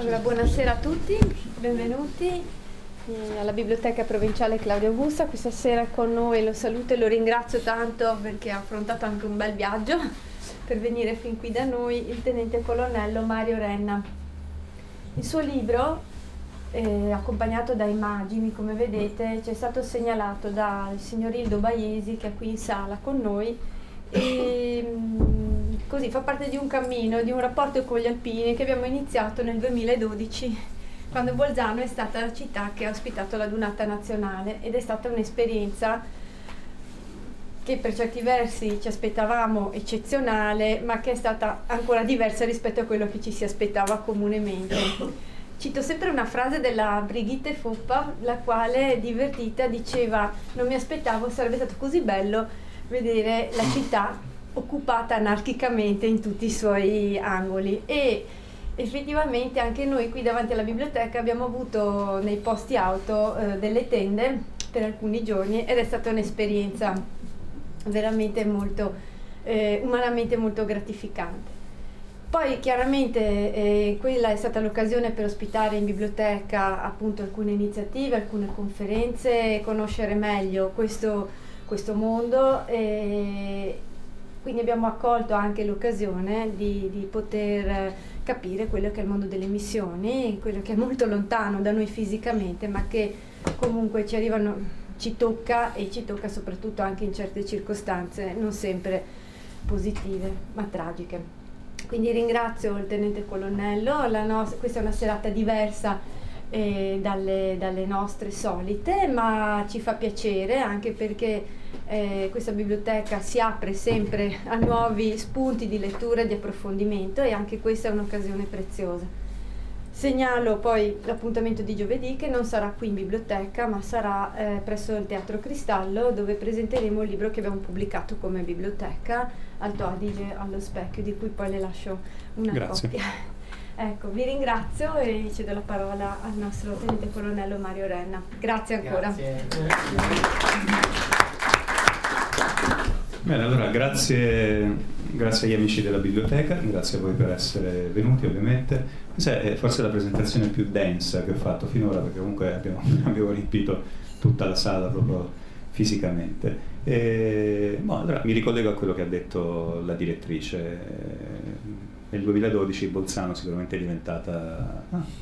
Allora, buonasera a tutti, benvenuti alla Biblioteca Provinciale Claudia Augusta. Questa sera con noi lo saluto e lo ringrazio tanto perché ha affrontato anche un bel viaggio per venire fin qui da noi il tenente colonnello Mario Renna. Il suo libro, accompagnato da immagini, come vedete, ci è stato segnalato dal signor Ildo Baiesi, che è qui in sala con noi, e così fa parte di un cammino, di un rapporto con gli alpini che abbiamo iniziato nel 2012, quando Bolzano è stata la città che ha ospitato la Dunata Nazionale, ed è stata un'esperienza che per certi versi ci aspettavamo eccezionale, ma che è stata ancora diversa rispetto a quello che ci si aspettava comunemente. Cito sempre una frase della Brigitte Fuppa, la quale, divertita, diceva: non mi aspettavo sarebbe stato così bello vedere la città occupata anarchicamente in tutti i suoi angoli. E effettivamente anche noi qui davanti alla biblioteca abbiamo avuto nei posti auto delle tende per alcuni giorni, ed è stata un'esperienza veramente molto umanamente molto gratificante. Poi chiaramente quella è stata l'occasione per ospitare in biblioteca appunto alcune iniziative, alcune conferenze, conoscere meglio questo mondo, e quindi abbiamo accolto anche l'occasione di poter capire quello che è il mondo delle missioni, quello che è molto lontano da noi fisicamente, ma che comunque ci tocca, e ci tocca soprattutto anche in certe circostanze non sempre positive, ma tragiche. Quindi ringrazio il tenente colonnello. Questa è una serata diversa dalle nostre solite, ma ci fa piacere anche perché questa biblioteca si apre sempre a nuovi spunti di lettura e di approfondimento, e anche questa è un'occasione preziosa. Segnalo poi l'appuntamento di giovedì, che non sarà qui in biblioteca, ma sarà presso il Teatro Cristallo, dove presenteremo il libro che abbiamo pubblicato come biblioteca, Alto Adige allo specchio, di cui poi le lascio una copia. Ecco, vi ringrazio e cedo la parola al nostro tenente colonnello Mario Renna. Grazie ancora. Bene, allora grazie agli amici della biblioteca, grazie a voi per essere venuti ovviamente. Questa è forse la presentazione più densa che ho fatto finora, perché comunque abbiamo riempito tutta la sala proprio fisicamente. Allora mi ricollego a quello che ha detto la direttrice. Nel 2012 Bolzano sicuramente è diventata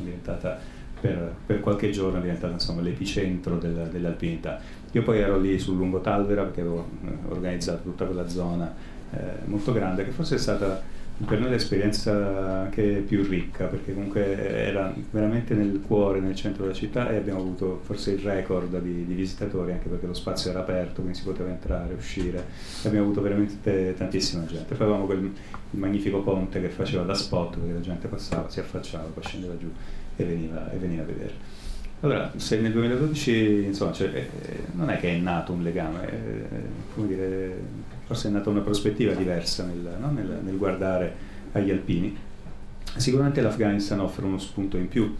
per qualche giorno è diventata insomma l'epicentro dell'alpinità. Io poi ero lì sul Lungotalvera perché avevo organizzato tutta quella zona molto grande, che forse è stata per noi l'esperienza anche più ricca, perché comunque era veramente nel cuore, nel centro della città, e abbiamo avuto forse il record di visitatori, anche perché lo spazio era aperto, quindi si poteva entrare, uscire, e abbiamo avuto veramente tantissima gente. Poi avevamo il magnifico ponte che faceva da spot, perché la gente passava, si affacciava, poi scendeva giù e veniva a vedere. Allora, se nel 2012 insomma non è che è nato un legame, come dire, forse è nata una prospettiva diversa nel guardare agli alpini. Sicuramente l'Afghanistan offre uno spunto in più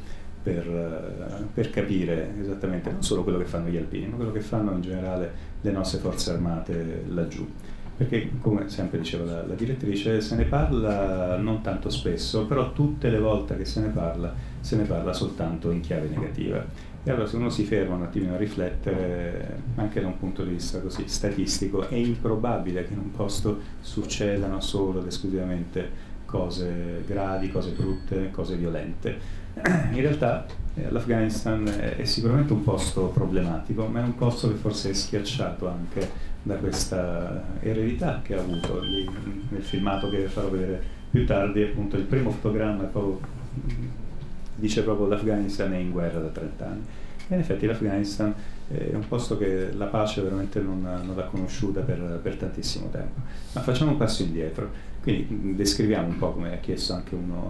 per capire esattamente non solo quello che fanno gli alpini, ma quello che fanno in generale le nostre forze armate laggiù. Perché, come sempre diceva la direttrice, se ne parla non tanto spesso, però tutte le volte che se ne parla soltanto in chiave negativa. E allora, se uno si ferma un attimino a riflettere, anche da un punto di vista così statistico, è improbabile che in un posto succedano solo ed esclusivamente cose gravi, cose brutte, cose violente. In realtà l'Afghanistan è sicuramente un posto problematico, ma è un posto che forse è schiacciato anche da questa eredità che ha avuto. Nel filmato che farò vedere più tardi, appunto, il primo fotogramma dice proprio l'Afghanistan è in guerra da 30 anni. E in effetti l'Afghanistan è un posto che la pace veramente non l'ha conosciuta per tantissimo tempo. Ma facciamo un passo indietro, quindi descriviamo un po', come ha chiesto anche uno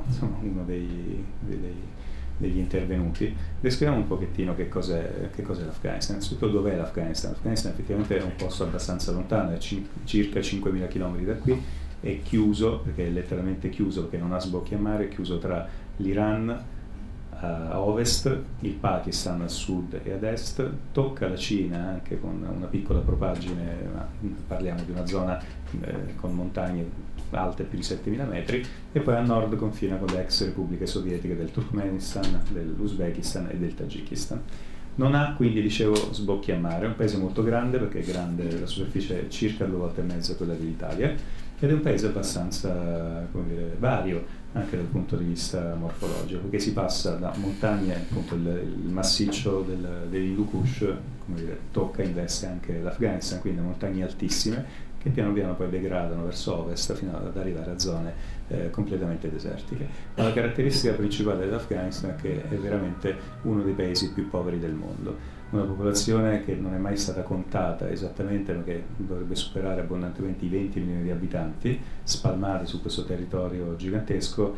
degli intervenuti, descriviamo un pochettino che cos'è l'Afghanistan. Innanzitutto, dov'è l'Afghanistan? L'Afghanistan effettivamente è un posto abbastanza lontano, è circa 5.000 km da qui, è chiuso, perché è letteralmente chiuso, perché non ha sbocchi a mare, è chiuso tra l'Iran, a ovest, il Pakistan a sud e ad est, tocca la Cina anche con una piccola propaggine, ma parliamo di una zona con montagne alte più di 7.000 metri, e poi a nord confina con le ex repubbliche sovietiche del Turkmenistan, dell'Uzbekistan e del Tagikistan. Non ha quindi, dicevo, sbocchi a mare, è un paese molto grande perché è grande, la superficie è circa 2 volte e mezza quella dell'Italia, ed è un paese abbastanza, come dire, vario anche dal punto di vista morfologico, perché si passa da montagne, appunto il massiccio dell'Hindu Kush, come dire, tocca e investe anche l'Afghanistan, quindi montagne altissime che piano piano poi degradano verso ovest fino ad arrivare a zone completamente desertiche. Ma la caratteristica principale dell'Afghanistan è che è veramente uno dei paesi più poveri del mondo, una popolazione che non è mai stata contata esattamente, perché dovrebbe superare abbondantemente i 20 milioni di abitanti spalmati su questo territorio gigantesco,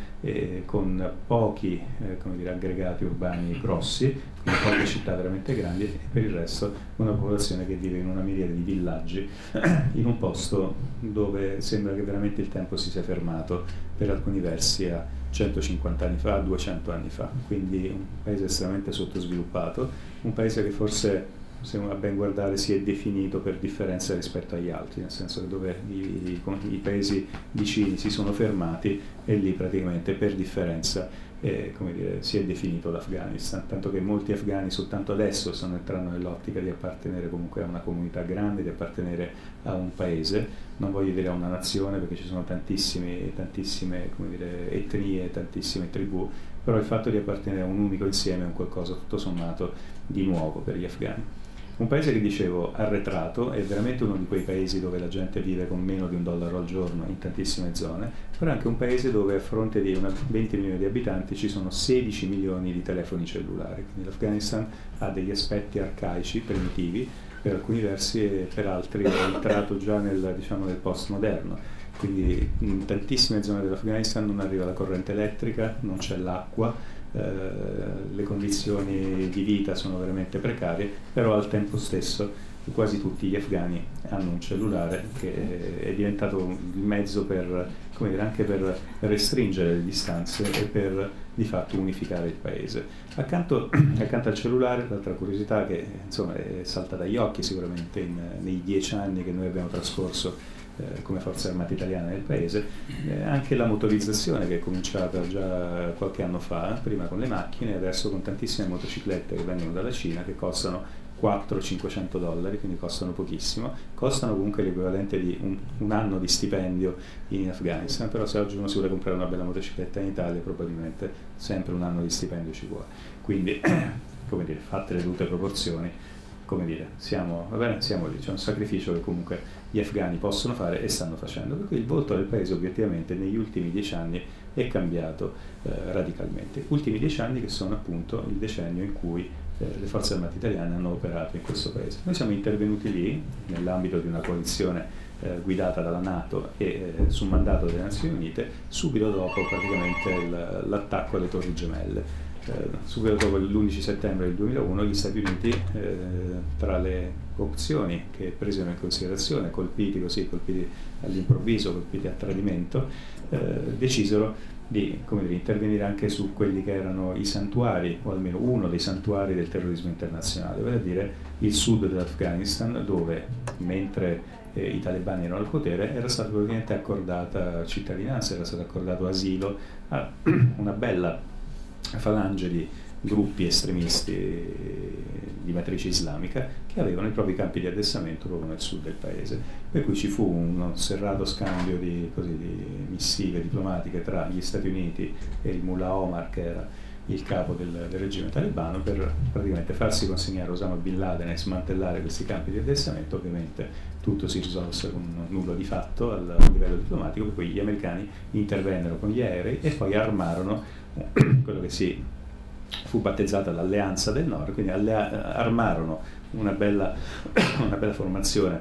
con pochi come dire, aggregati urbani grossi, con poche città veramente grandi, e per il resto una popolazione che vive in una miriade di villaggi in un posto dove sembra che veramente il tempo si sia fermato per alcuni versi a 150 anni fa, 200 anni fa, quindi un paese estremamente sottosviluppato, un paese che forse, se a ben guardare, si è definito per differenza rispetto agli altri, nel senso che dove i paesi vicini si sono fermati, e lì praticamente per differenza come dire, si è definito l'Afghanistan, tanto che molti afghani soltanto adesso stanno entrando nell'ottica di appartenere comunque a una comunità grande, di appartenere a un paese, non voglio dire a una nazione perché ci sono tantissime come dire, etnie, tantissime tribù, però il fatto di appartenere a un unico insieme è un qualcosa tutto sommato di nuovo per gli afghani. Un paese che, dicevo, arretrato, è veramente uno di quei paesi dove la gente vive con meno di $1 al giorno in tantissime zone, però è anche un paese dove a fronte di 20 milioni di abitanti ci sono 16 milioni di telefoni cellulari, quindi l'Afghanistan ha degli aspetti arcaici, primitivi, per alcuni versi, e per altri è entrato già nel postmoderno. Quindi in tantissime zone dell'Afghanistan non arriva la corrente elettrica, non c'è l'acqua, le condizioni di vita sono veramente precarie, però al tempo stesso quasi tutti gli afghani hanno un cellulare che è diventato il mezzo per, come dire, anche per restringere le distanze e per di fatto unificare il paese. Accanto al cellulare, l'altra curiosità che insomma è salta dagli occhi sicuramente nei 10 anni che noi abbiamo trascorso come forze armate italiane nel paese, anche la motorizzazione che è cominciata già qualche anno fa, prima con le macchine, adesso con tantissime motociclette che vengono dalla Cina, che costano $400-500, quindi costano pochissimo, costano comunque l'equivalente di un anno di stipendio in Afghanistan, però se oggi uno si vuole comprare una bella motocicletta in Italia probabilmente sempre un anno di stipendio ci vuole, quindi come dire, fatte le dovute proporzioni, come dire, siamo lì, c'è un sacrificio che comunque gli afghani possono fare e stanno facendo, per cui il volto del paese obiettivamente negli ultimi 10 anni è cambiato radicalmente. Ultimi 10 anni che sono appunto il decennio in cui le forze armate italiane hanno operato in questo paese. Noi siamo intervenuti lì nell'ambito di una coalizione guidata dalla NATO e su mandato delle Nazioni Unite subito dopo praticamente l'attacco alle Torri Gemelle. Subito dopo l'11 settembre del 2001 gli Stati Uniti, tra le opzioni che presero in considerazione, colpiti all'improvviso, colpiti a tradimento, decisero di, come dire, intervenire anche su quelli che erano i santuari, o almeno uno dei santuari del terrorismo internazionale, vale a dire il sud dell'Afghanistan, dove mentre i talebani erano al potere era stata praticamente accordata cittadinanza, era stato accordato asilo a una bella falange di gruppi estremisti di matrice islamica che avevano i propri campi di addestramento proprio nel sud del paese, per cui ci fu un serrato scambio di missive diplomatiche tra gli Stati Uniti e il Mullah Omar, che era il capo del regime talebano, per praticamente farsi consegnare Osama Bin Laden e smantellare questi campi di addestramento. Ovviamente tutto si risolse con nulla di fatto a livello diplomatico, per cui gli americani intervennero con gli aerei e poi armarono quello che fu battezzata l'Alleanza del Nord, quindi armarono una bella formazione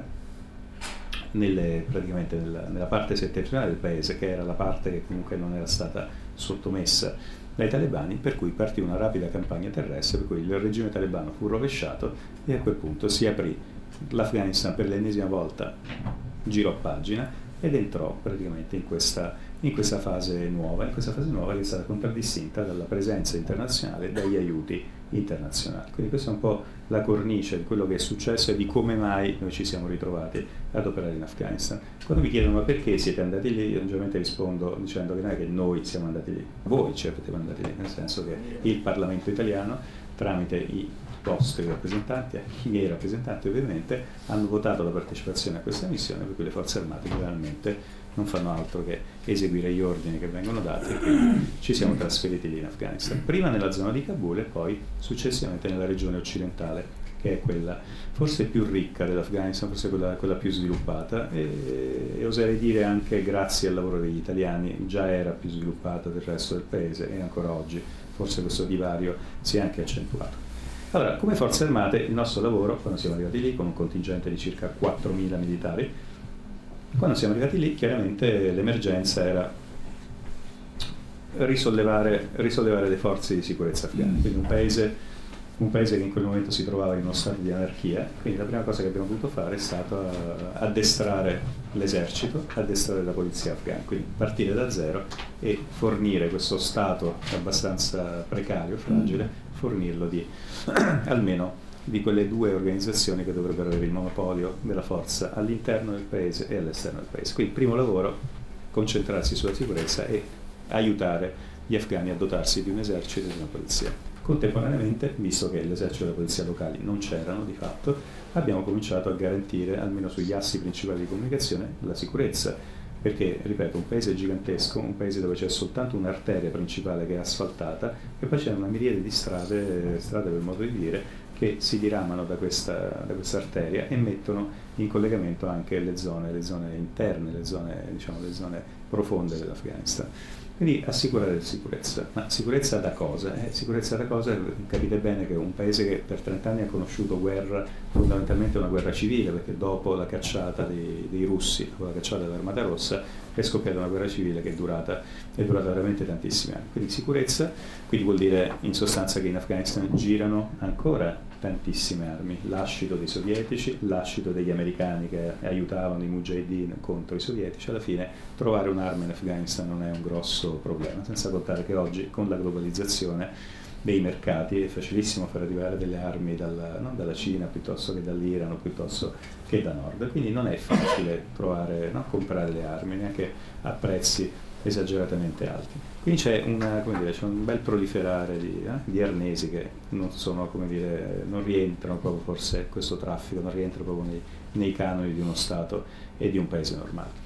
praticamente nella parte settentrionale del paese, che era la parte che comunque non era stata sottomessa dai talebani, per cui partì una rapida campagna terrestre, per cui il regime talebano fu rovesciato e a quel punto si aprì l'Afghanistan per l'ennesima volta, girò pagina ed entrò praticamente in questa in questa fase nuova che è stata contraddistinta dalla presenza internazionale e dagli aiuti internazionali. Quindi questa è un po' la cornice di quello che è successo e di come mai noi ci siamo ritrovati ad operare in Afghanistan. Quando mi chiedono ma perché siete andati lì, io ovviamente rispondo dicendo che non è che noi siamo andati lì, voi ci avete mandati lì, nel senso che il Parlamento italiano, tramite i vostri rappresentanti, i miei rappresentanti ovviamente, hanno votato la partecipazione a questa missione, per cui le forze armate generalmente non fanno altro che eseguire gli ordini che vengono dati e quindi ci siamo trasferiti lì in Afghanistan, prima nella zona di Kabul e poi successivamente nella regione occidentale, che è quella forse più ricca dell'Afghanistan, forse quella più sviluppata e oserei dire anche grazie al lavoro degli italiani già era più sviluppata del resto del paese e ancora oggi forse questo divario si è anche accentuato. Allora, come forze armate il nostro lavoro, quando siamo arrivati lì con un contingente di circa 4.000 militari, quando siamo arrivati lì chiaramente l'emergenza era risollevare le forze di sicurezza afghane, quindi un paese che in quel momento si trovava in uno stato di anarchia, quindi la prima cosa che abbiamo dovuto fare è stato addestrare l'esercito, addestrare la polizia afghana, quindi partire da zero e fornire questo stato abbastanza precario, fragile, fornirlo di almeno di quelle due organizzazioni che dovrebbero avere il monopolio della forza all'interno del paese e all'esterno del paese. Quindi il primo lavoro, concentrarsi sulla sicurezza e aiutare gli afghani a dotarsi di un esercito e di una polizia. Contemporaneamente, visto che l'esercito e la polizia locali non c'erano di fatto, abbiamo cominciato a garantire, almeno sugli assi principali di comunicazione, la sicurezza, perché, ripeto, un paese gigantesco, un paese dove c'è soltanto un'arteria principale che è asfaltata e poi c'è una miriade di strade per modo di dire, che si diramano da questa arteria e mettono in collegamento anche le zone interne, le zone profonde dell'Afghanistan. Quindi assicurare sicurezza. Ma sicurezza da cosa? Sicurezza da cosa? Capite bene che un paese che per 30 anni ha conosciuto guerra, fondamentalmente una guerra civile, perché dopo la cacciata dei russi, dopo la cacciata dell'Armata Rossa, è scoppiata una guerra civile che è durata veramente tantissimi anni. Quindi sicurezza, quindi vuol dire in sostanza che in Afghanistan girano ancora tantissime armi, l'ascito dei sovietici, l'ascito degli americani che aiutavano i mujahideen contro i sovietici. Alla fine trovare un'arma in Afghanistan non è un grosso problema, senza contare che oggi con la globalizzazione dei mercati è facilissimo far arrivare delle armi dalla Cina piuttosto che dall'Iran, piuttosto che da nord, quindi non è facile comprare le armi neanche a prezzi esageratamente alti. Quindi c'è un bel proliferare di arnesi che non sono, non rientrano proprio, forse questo traffico non rientra proprio nei canoni di uno Stato e di un paese normale.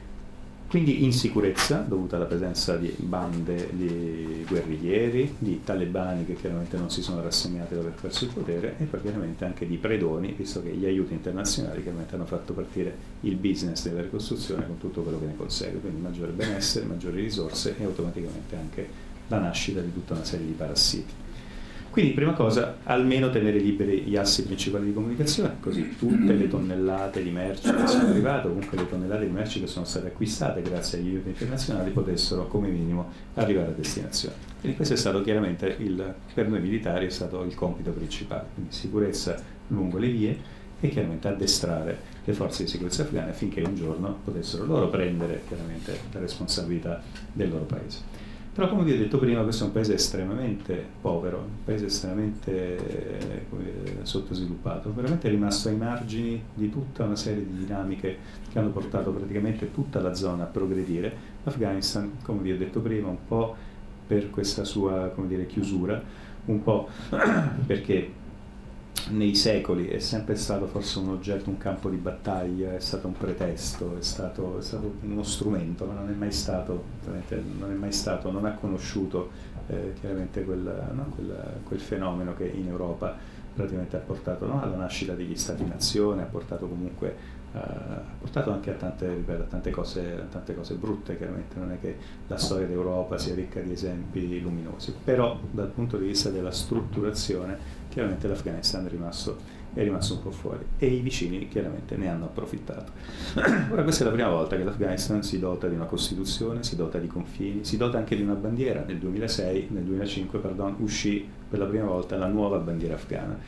Quindi insicurezza dovuta alla presenza di bande di guerriglieri, di talebani che chiaramente non si sono rassegnati ad aver perso il potere e poi chiaramente anche di predoni, visto che gli aiuti internazionali chiaramente hanno fatto partire il business della ricostruzione con tutto quello che ne consegue, quindi maggiore benessere, maggiori risorse e automaticamente anche la nascita di tutta una serie di parassiti. Quindi prima cosa, almeno tenere liberi gli assi principali di comunicazione, così tutte le tonnellate di merci che sono arrivate, comunque le tonnellate di merci che sono state acquistate grazie agli aiuti internazionali, potessero come minimo arrivare a destinazione. Quindi questo è stato chiaramente, per noi militari, è stato il compito principale, quindi sicurezza lungo le vie e chiaramente addestrare le forze di sicurezza afghane affinché un giorno potessero loro prendere chiaramente la responsabilità del loro paese. Però come vi ho detto prima, questo è un paese estremamente povero, un paese estremamente sottosviluppato, veramente rimasto ai margini di tutta una serie di dinamiche che hanno portato praticamente tutta la zona a progredire. L'Afghanistan, come vi ho detto prima, un po' per questa sua chiusura, un po' perché nei secoli è sempre stato forse un oggetto, un campo di battaglia, è stato un pretesto, è stato uno strumento, ma non è mai stato, non ha conosciuto chiaramente quel fenomeno che in Europa praticamente ha portato alla nascita degli Stati-nazione, ha portato comunque anche a tante cose brutte. Chiaramente non è che la storia d'Europa sia ricca di esempi luminosi, però dal punto di vista della strutturazione chiaramente l'Afghanistan è rimasto un po' fuori e i vicini chiaramente ne hanno approfittato. Ora questa è la prima volta che l'Afghanistan si dota di una Costituzione, si dota di confini, si dota anche di una bandiera. Nel 2005 uscì per la prima volta la nuova bandiera afghana.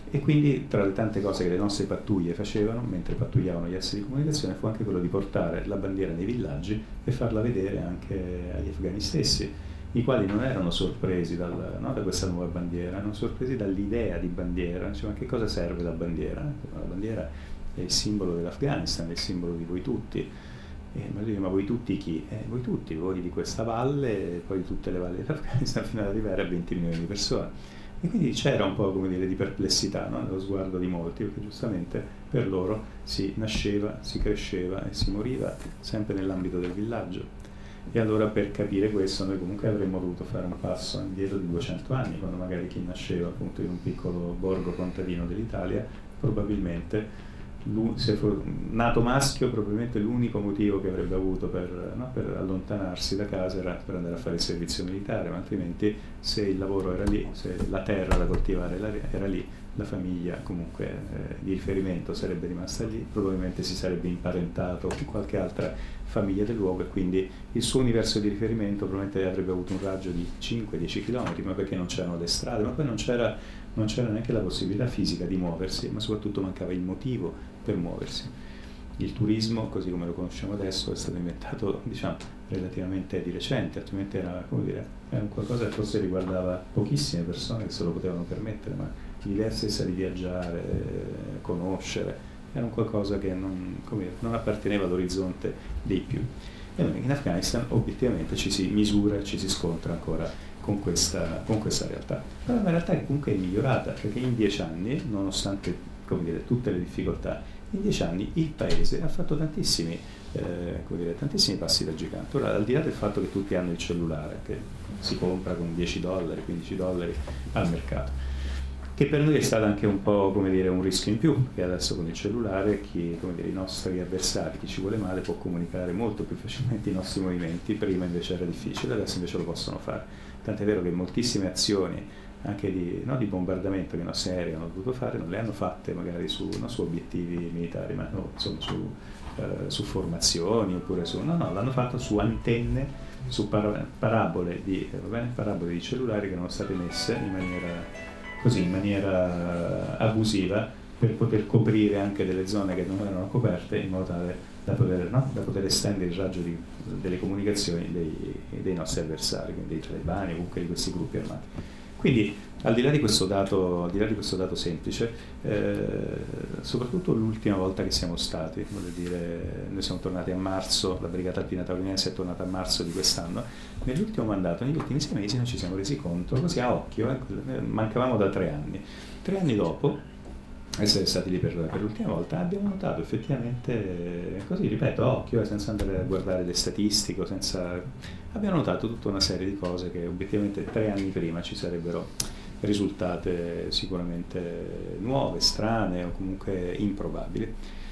E quindi tra le tante cose che le nostre pattuglie facevano mentre pattugliavano gli assi di comunicazione fu anche quello di portare la bandiera nei villaggi e farla vedere anche agli afghani stessi, i quali non erano sorpresi da questa nuova bandiera, erano sorpresi dall'idea di bandiera. Dicevano: che cosa serve la bandiera? La bandiera è il simbolo dell'Afghanistan, è il simbolo di voi tutti. Ma voi tutti chi? Voi tutti, voi di questa valle e poi di tutte le valli dell'Afghanistan, fino ad arrivare a 20 milioni di persone. E quindi c'era un po', come dire, di perplessità, no? Nello sguardo di molti, perché giustamente per loro si nasceva, si cresceva e si moriva sempre nell'ambito del villaggio. E allora, per capire questo, noi comunque avremmo dovuto fare un passo indietro di 200 anni, quando magari chi nasceva appunto in un piccolo borgo contadino dell'Italia, probabilmente se nato maschio, probabilmente l'unico motivo che avrebbe avuto per allontanarsi da casa era per andare a fare il servizio militare, ma altrimenti, se il lavoro era lì, se la terra da coltivare era lì, la famiglia comunque di riferimento sarebbe rimasta lì, probabilmente si sarebbe imparentato con qualche altra famiglia del luogo, e quindi il suo universo di riferimento probabilmente avrebbe avuto un raggio di 5-10 km, ma perché non c'erano le strade, ma poi non c'era neanche la possibilità fisica di muoversi, ma soprattutto mancava il motivo per muoversi. Il turismo, così come lo conosciamo adesso, è stato inventato, diciamo, relativamente di recente, altrimenti era, come dire, era qualcosa che forse riguardava pochissime persone che se lo potevano permettere, ma l'idea stessa di viaggiare, conoscere, era un qualcosa che non apparteneva all'orizzonte dei più. E noi in Afghanistan obiettivamente ci si misura, ci si scontra ancora con questa realtà. Però è una realtà che comunque è migliorata, perché in 10 anni, nonostante, come dire, tutte le difficoltà, in 10 anni il paese ha fatto tantissimi passi da gigante. Ora, al di là del fatto che tutti hanno il cellulare, che si compra con $10, $15 al mercato, che per noi è stato anche un po', come dire, un rischio in più, perché adesso con il cellulare i nostri avversari, chi ci vuole male, può comunicare molto più facilmente i nostri movimenti. Prima invece era difficile, adesso invece lo possono fare. Tant'è vero che moltissime azioni anche di bombardamento che i nostri aerei hanno dovuto fare non le hanno fatte magari non su obiettivi militari, ma insomma su formazioni, oppure l'hanno fatto su antenne, su parabole di cellulari che erano state messe in maniera abusiva per poter coprire anche delle zone che non erano coperte, in modo tale da poter estendere il raggio delle comunicazioni dei nostri avversari, quindi dei talebani o comunque di questi gruppi armati. Quindi, al di là di questo dato semplice, soprattutto l'ultima volta che siamo stati, voglio dire, noi siamo tornati a marzo, la Brigata Alpina Taurinense è tornata a marzo di quest'anno. Nell'ultimo mandato, negli ultimi 6 mesi, noi ci siamo resi conto, così a occhio, mancavamo da 3 anni. 3 anni dopo essere stati lì per l'ultima volta, abbiamo notato effettivamente, così ripeto, a occhio, senza andare a guardare le statistiche, abbiamo notato tutta una serie di cose che obiettivamente 3 anni prima ci sarebbero risultate sicuramente nuove, strane o comunque improbabili.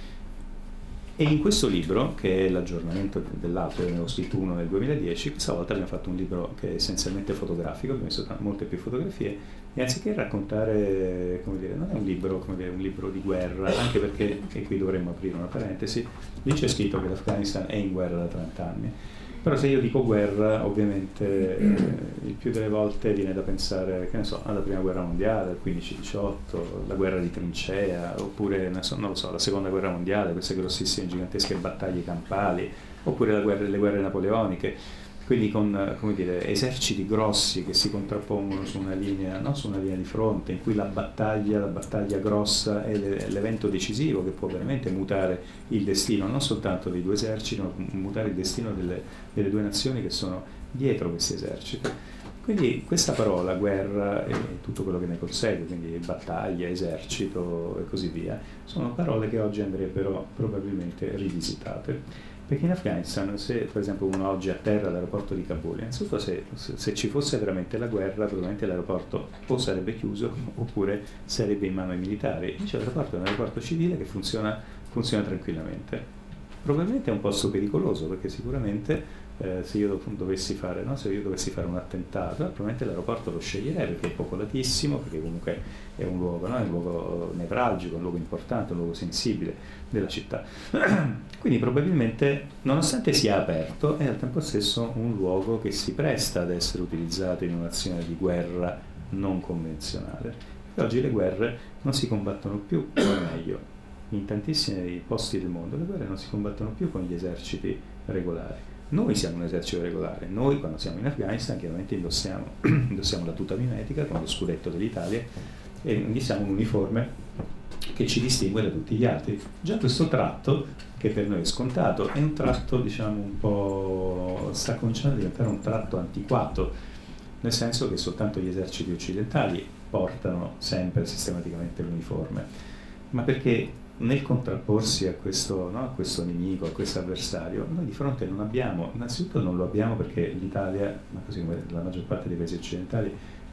E in questo libro, che è l'aggiornamento dell'altro, io ne ho scritto uno nel 2010, questa volta abbiamo fatto un libro che è essenzialmente fotografico, abbiamo messo molte più fotografie, e anziché raccontare, come dire, non è un libro di guerra, anche perché, e qui dovremmo aprire una parentesi, lì c'è scritto che l'Afghanistan è in guerra da 30 anni. Però se io dico guerra, ovviamente il più delle volte viene da pensare, che ne so, alla prima guerra mondiale, al 15-18, la guerra di trincea, oppure la seconda guerra mondiale, queste grossissime, gigantesche battaglie campali, oppure le guerre napoleoniche, quindi con, come dire, eserciti grossi che si contrappongono su una linea, non su una linea di fronte, in cui la battaglia grossa è l'evento decisivo che può veramente mutare il destino, non soltanto dei due eserciti, ma mutare il destino delle due nazioni che sono dietro questi eserciti. Quindi questa parola, guerra, e tutto quello che ne consegue, quindi battaglia, esercito e così via, sono parole che oggi andrebbero probabilmente rivisitate. Perché in Afghanistan, se per esempio uno oggi atterra all'aeroporto di Kabul, innanzitutto se ci fosse veramente la guerra, probabilmente l'aeroporto o sarebbe chiuso oppure sarebbe in mano ai militari. Invece l'aeroporto è un aeroporto civile che funziona tranquillamente. Probabilmente è un posto pericoloso, perché sicuramente se io dovessi fare un attentato, probabilmente l'aeroporto lo sceglierei, perché è popolatissimo, perché comunque è un luogo nevralgico, un luogo importante, un luogo sensibile della città. Quindi probabilmente, nonostante sia aperto, è al tempo stesso un luogo che si presta ad essere utilizzato in un'azione di guerra non convenzionale. E oggi le guerre non si combattono più, o meglio, in tantissimi posti del mondo le guerre non si combattono più con gli eserciti regolari. Noi siamo un esercito regolare, noi quando siamo in Afghanistan chiaramente indossiamo la tuta mimetica con lo scudetto dell'Italia e indossiamo un uniforme che ci distingue da tutti gli altri. Già questo tratto, che per noi è scontato, è un tratto, diciamo, un po', sta cominciando a diventare un tratto antiquato, nel senso che soltanto gli eserciti occidentali portano sempre sistematicamente l'uniforme, ma perché nel contrapporsi a questo, no, a questo nemico, a questo avversario, noi di fronte non abbiamo, innanzitutto non lo abbiamo perché l'Italia, ma così come la maggior parte dei paesi occidentali,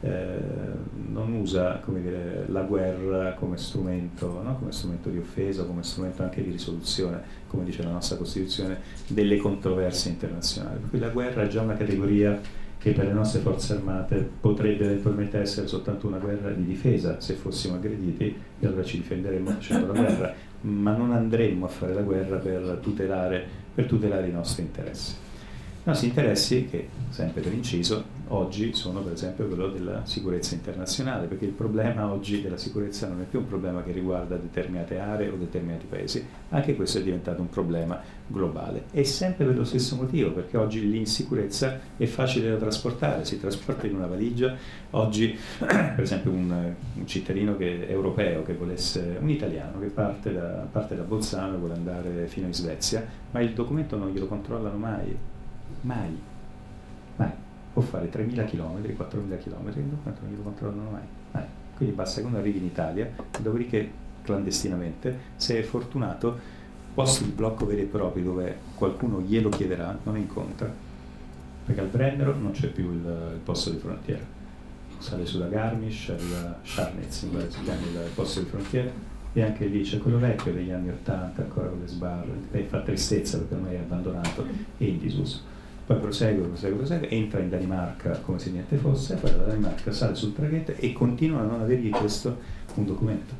non usa, come dire, la guerra come strumento, no? Come strumento di offesa, come strumento anche di risoluzione, come dice la nostra Costituzione, delle controversie internazionali. Per cui la guerra è già una categoria che per le nostre forze armate potrebbe eventualmente essere soltanto una guerra di difesa se fossimo aggrediti, e allora ci difenderemmo facendo la guerra, ma non andremmo a fare la guerra per tutelare i nostri interessi. I nostri interessi, che sempre per inciso, oggi sono per esempio quello della sicurezza internazionale, perché il problema oggi della sicurezza non è più un problema che riguarda determinate aree o determinati paesi, anche questo è diventato un problema globale. E sempre per lo stesso motivo, perché oggi l'insicurezza è facile da trasportare, si trasporta in una valigia. Oggi, per esempio, un cittadino europeo che volesse, un italiano che parte da Bolzano e vuole andare fino in Svezia, ma il documento non glielo controllano mai. Mai. Può fare 3.000 km, 4.000 km, il documento non glielo controllano mai. Quindi basta che uno arrivi in Italia, dopodiché clandestinamente, se è fortunato, posti di blocco veri e propri dove qualcuno glielo chiederà, non incontra, perché al Brennero non c'è più il posto di frontiera. Sale sulla Garmisch, arriva a Scharnitz, in si chiama il posto di frontiera, e anche lì c'è quello vecchio degli anni 80, ancora con le sbarre, che fa tristezza perché ormai è abbandonato e in disuso. Poi prosegue, entra in Danimarca come se niente fosse, poi dalla Danimarca sale sul traghetto e continua a non avergli chiesto un documento.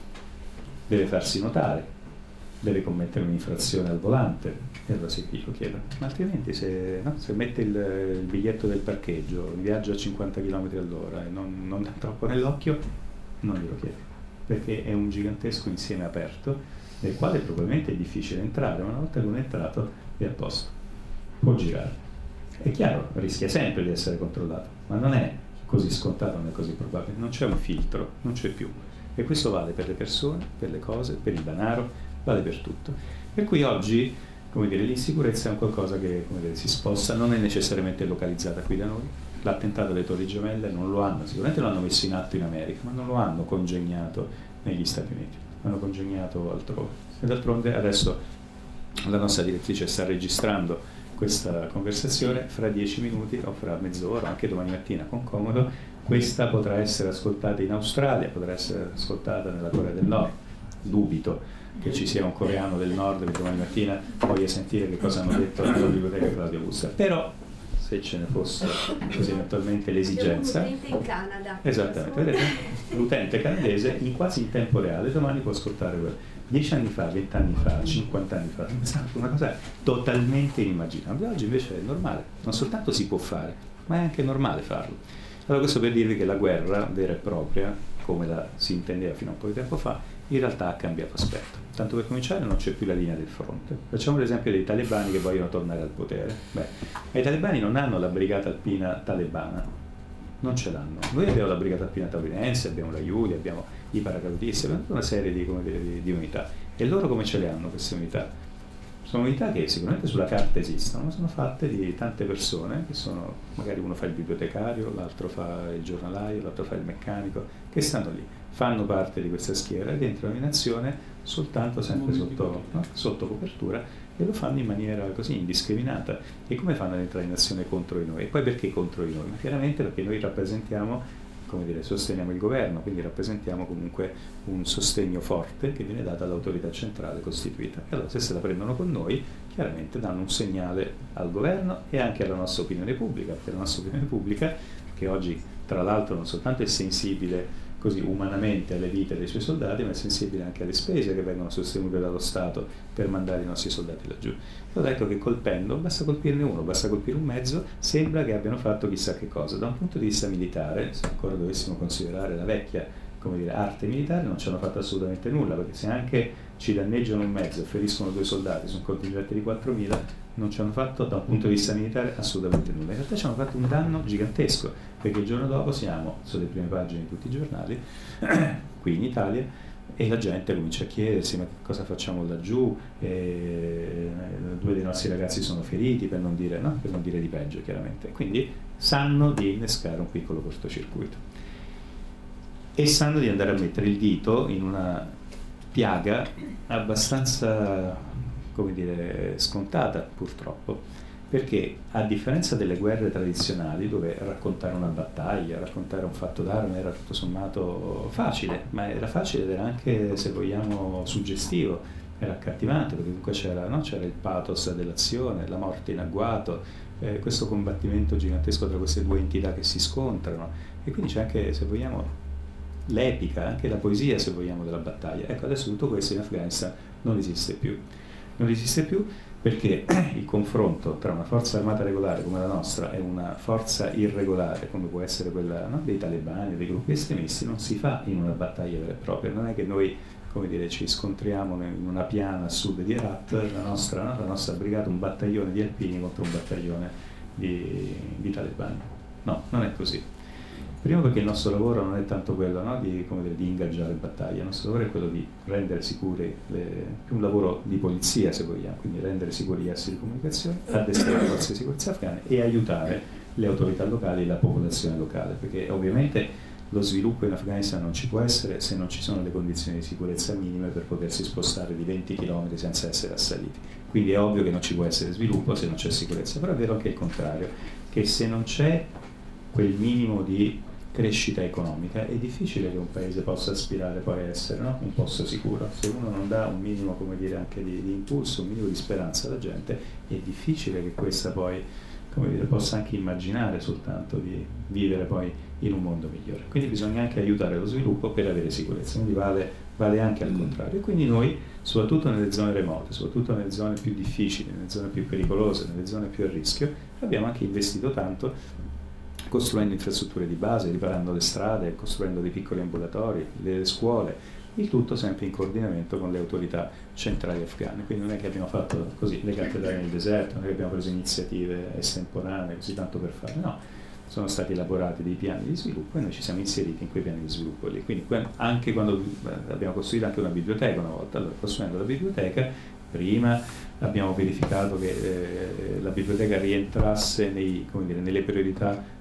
Deve farsi notare, deve commettere un'infrazione al volante, e allora si lo chiede. Ma altrimenti se mette il biglietto del parcheggio, viaggia a 50 km all'ora e non dà troppo nell'occhio, non glielo chiede, perché è un gigantesco insieme aperto nel quale probabilmente è difficile entrare, ma una volta che uno è entrato è a posto. Può girare. È chiaro, rischia sempre di essere controllato, ma non è così scontato, non è così probabile, non c'è un filtro, non c'è più. E questo vale per le persone, per le cose, per il denaro, vale per tutto. Per cui oggi, come dire, l'insicurezza è un qualcosa che, come dire, si sposta, non è necessariamente localizzata qui da noi. L'attentato alle Torri Gemelle non lo hanno, sicuramente lo hanno messo in atto in America, ma non lo hanno congegnato negli Stati Uniti, l'hanno congegnato altrove. E d'altronde adesso la nostra direttrice sta registrando questa conversazione, fra 10 minuti o fra mezz'ora, anche domani mattina con comodo, questa potrà essere ascoltata in Australia, potrà essere ascoltata nella Corea del Nord. Dubito che ci sia un coreano del Nord che domani mattina voglia sentire che cosa hanno detto alla biblioteca Claudio Busta, però se ce ne fosse così eventualmente l'esigenza. L'utente in Canada. Esattamente, vedete? L'utente canadese quasi in tempo reale domani può ascoltare quello. 10 anni fa, 20 anni fa, 50 anni fa, una cosa totalmente inimmaginabile. Oggi invece è normale, non soltanto si può fare, ma è anche normale farlo. Allora questo per dirvi che la guerra vera e propria, come la si intendeva fino a un po' di tempo fa, in realtà ha cambiato aspetto. Tanto per cominciare non c'è più la linea del fronte. Facciamo l'esempio dei talebani che vogliono tornare al potere. I talebani non hanno la brigata alpina talebana, non ce l'hanno. Noi abbiamo la brigata alpina taurinense, abbiamo la Julia, abbiamo i paracadutisti, abbiamo una serie di unità. E loro come ce le hanno queste unità? Sono unità che sicuramente sulla carta esistono, ma sono fatte di tante persone che sono, magari uno fa il bibliotecario, l'altro fa il giornalaio, l'altro fa il meccanico, che stanno lì, fanno parte di questa schiera ed entrano in azione soltanto sempre sotto copertura, e lo fanno in maniera così indiscriminata. E come fanno ad entrare in azione contro di noi? E poi perché contro di noi? Ma chiaramente perché noi rappresentiamo, come dire, sosteniamo il governo, quindi rappresentiamo comunque un sostegno forte che viene dato all'autorità centrale costituita. E allora se la prendono con noi, chiaramente danno un segnale al governo e anche alla nostra opinione pubblica, perché la nostra opinione pubblica, che oggi tra l'altro non soltanto è sensibile così umanamente alle vite dei suoi soldati, ma è sensibile anche alle spese che vengono sostenute dallo Stato per mandare i nostri soldati laggiù. Ho detto che colpendo, basta colpirne uno, basta colpire un mezzo, sembra che abbiano fatto chissà che cosa. Da un punto di vista militare, se ancora dovessimo considerare la vecchia come dire, arte militare non ci hanno fatto assolutamente nulla, perché se anche ci danneggiano un mezzo e feriscono 2 soldati su un contingente di 4.000, non ci hanno fatto da un punto di vista militare assolutamente nulla. In realtà ci hanno fatto un danno gigantesco, perché il giorno dopo siamo sulle prime pagine di tutti i giornali qui in Italia, e la gente comincia a chiedersi ma cosa facciamo laggiù, 2 dei nostri ragazzi sono feriti, per non dire di peggio chiaramente. Quindi sanno di innescare un piccolo cortocircuito e sanno di andare a mettere il dito in una piaga abbastanza, come dire, scontata purtroppo, perché a differenza delle guerre tradizionali, dove raccontare una battaglia, raccontare un fatto d'arma era tutto sommato facile, ma era facile ed era anche, se vogliamo, suggestivo, era accattivante, perché comunque c'era il pathos dell'azione, la morte in agguato, questo combattimento gigantesco tra queste 2 entità che si scontrano, e quindi c'è anche, se vogliamo, l'epica, anche la poesia, se vogliamo, della battaglia. Ecco, adesso tutto questo in Afghanistan non esiste più perché il confronto tra una forza armata regolare come la nostra e una forza irregolare come può essere quella dei talebani o dei gruppi estremisti non si fa in una battaglia vera e propria. Non è che noi, come dire, ci scontriamo in una piana a sud di Herat, la nostra brigata, un battaglione di alpini contro un battaglione di talebani. No, non è così. Primo perché il nostro lavoro non è tanto quello di ingaggiare battaglie, il nostro lavoro è quello di rendere sicuri, più un lavoro di polizia se vogliamo, quindi rendere sicuri gli assi di comunicazione, addestrare le forze di sicurezza afghane e aiutare le autorità locali e la popolazione locale, perché ovviamente lo sviluppo in Afghanistan non ci può essere se non ci sono le condizioni di sicurezza minime per potersi spostare di 20 km senza essere assaliti. Quindi è ovvio che non ci può essere sviluppo se non c'è sicurezza, però è vero anche il contrario, che se non c'è quel minimo di crescita economica è difficile che un paese possa aspirare poi a essere un posto sicuro. Se uno non dà un minimo, come dire, anche di impulso, un minimo di speranza alla gente, è difficile che questa poi, come dire, possa anche immaginare soltanto di vivere poi in un mondo migliore. Quindi bisogna anche aiutare lo sviluppo per avere sicurezza, quindi vale anche al contrario. E quindi noi, soprattutto nelle zone remote, soprattutto nelle zone più difficili, nelle zone più pericolose, nelle zone più a rischio, abbiamo anche investito tanto costruendo infrastrutture di base, riparando le strade, costruendo dei piccoli ambulatori, le scuole, il tutto sempre in coordinamento con le autorità centrali afghane. Quindi non è che abbiamo fatto così le cattedrali nel deserto, non è che abbiamo preso iniziative estemporanee così tanto per fare, no, sono stati elaborati dei piani di sviluppo e noi ci siamo inseriti in quei piani di sviluppo lì. Quindi anche quando abbiamo costruito anche una biblioteca una volta, allora costruendo la biblioteca, prima abbiamo verificato che la biblioteca rientrasse nelle priorità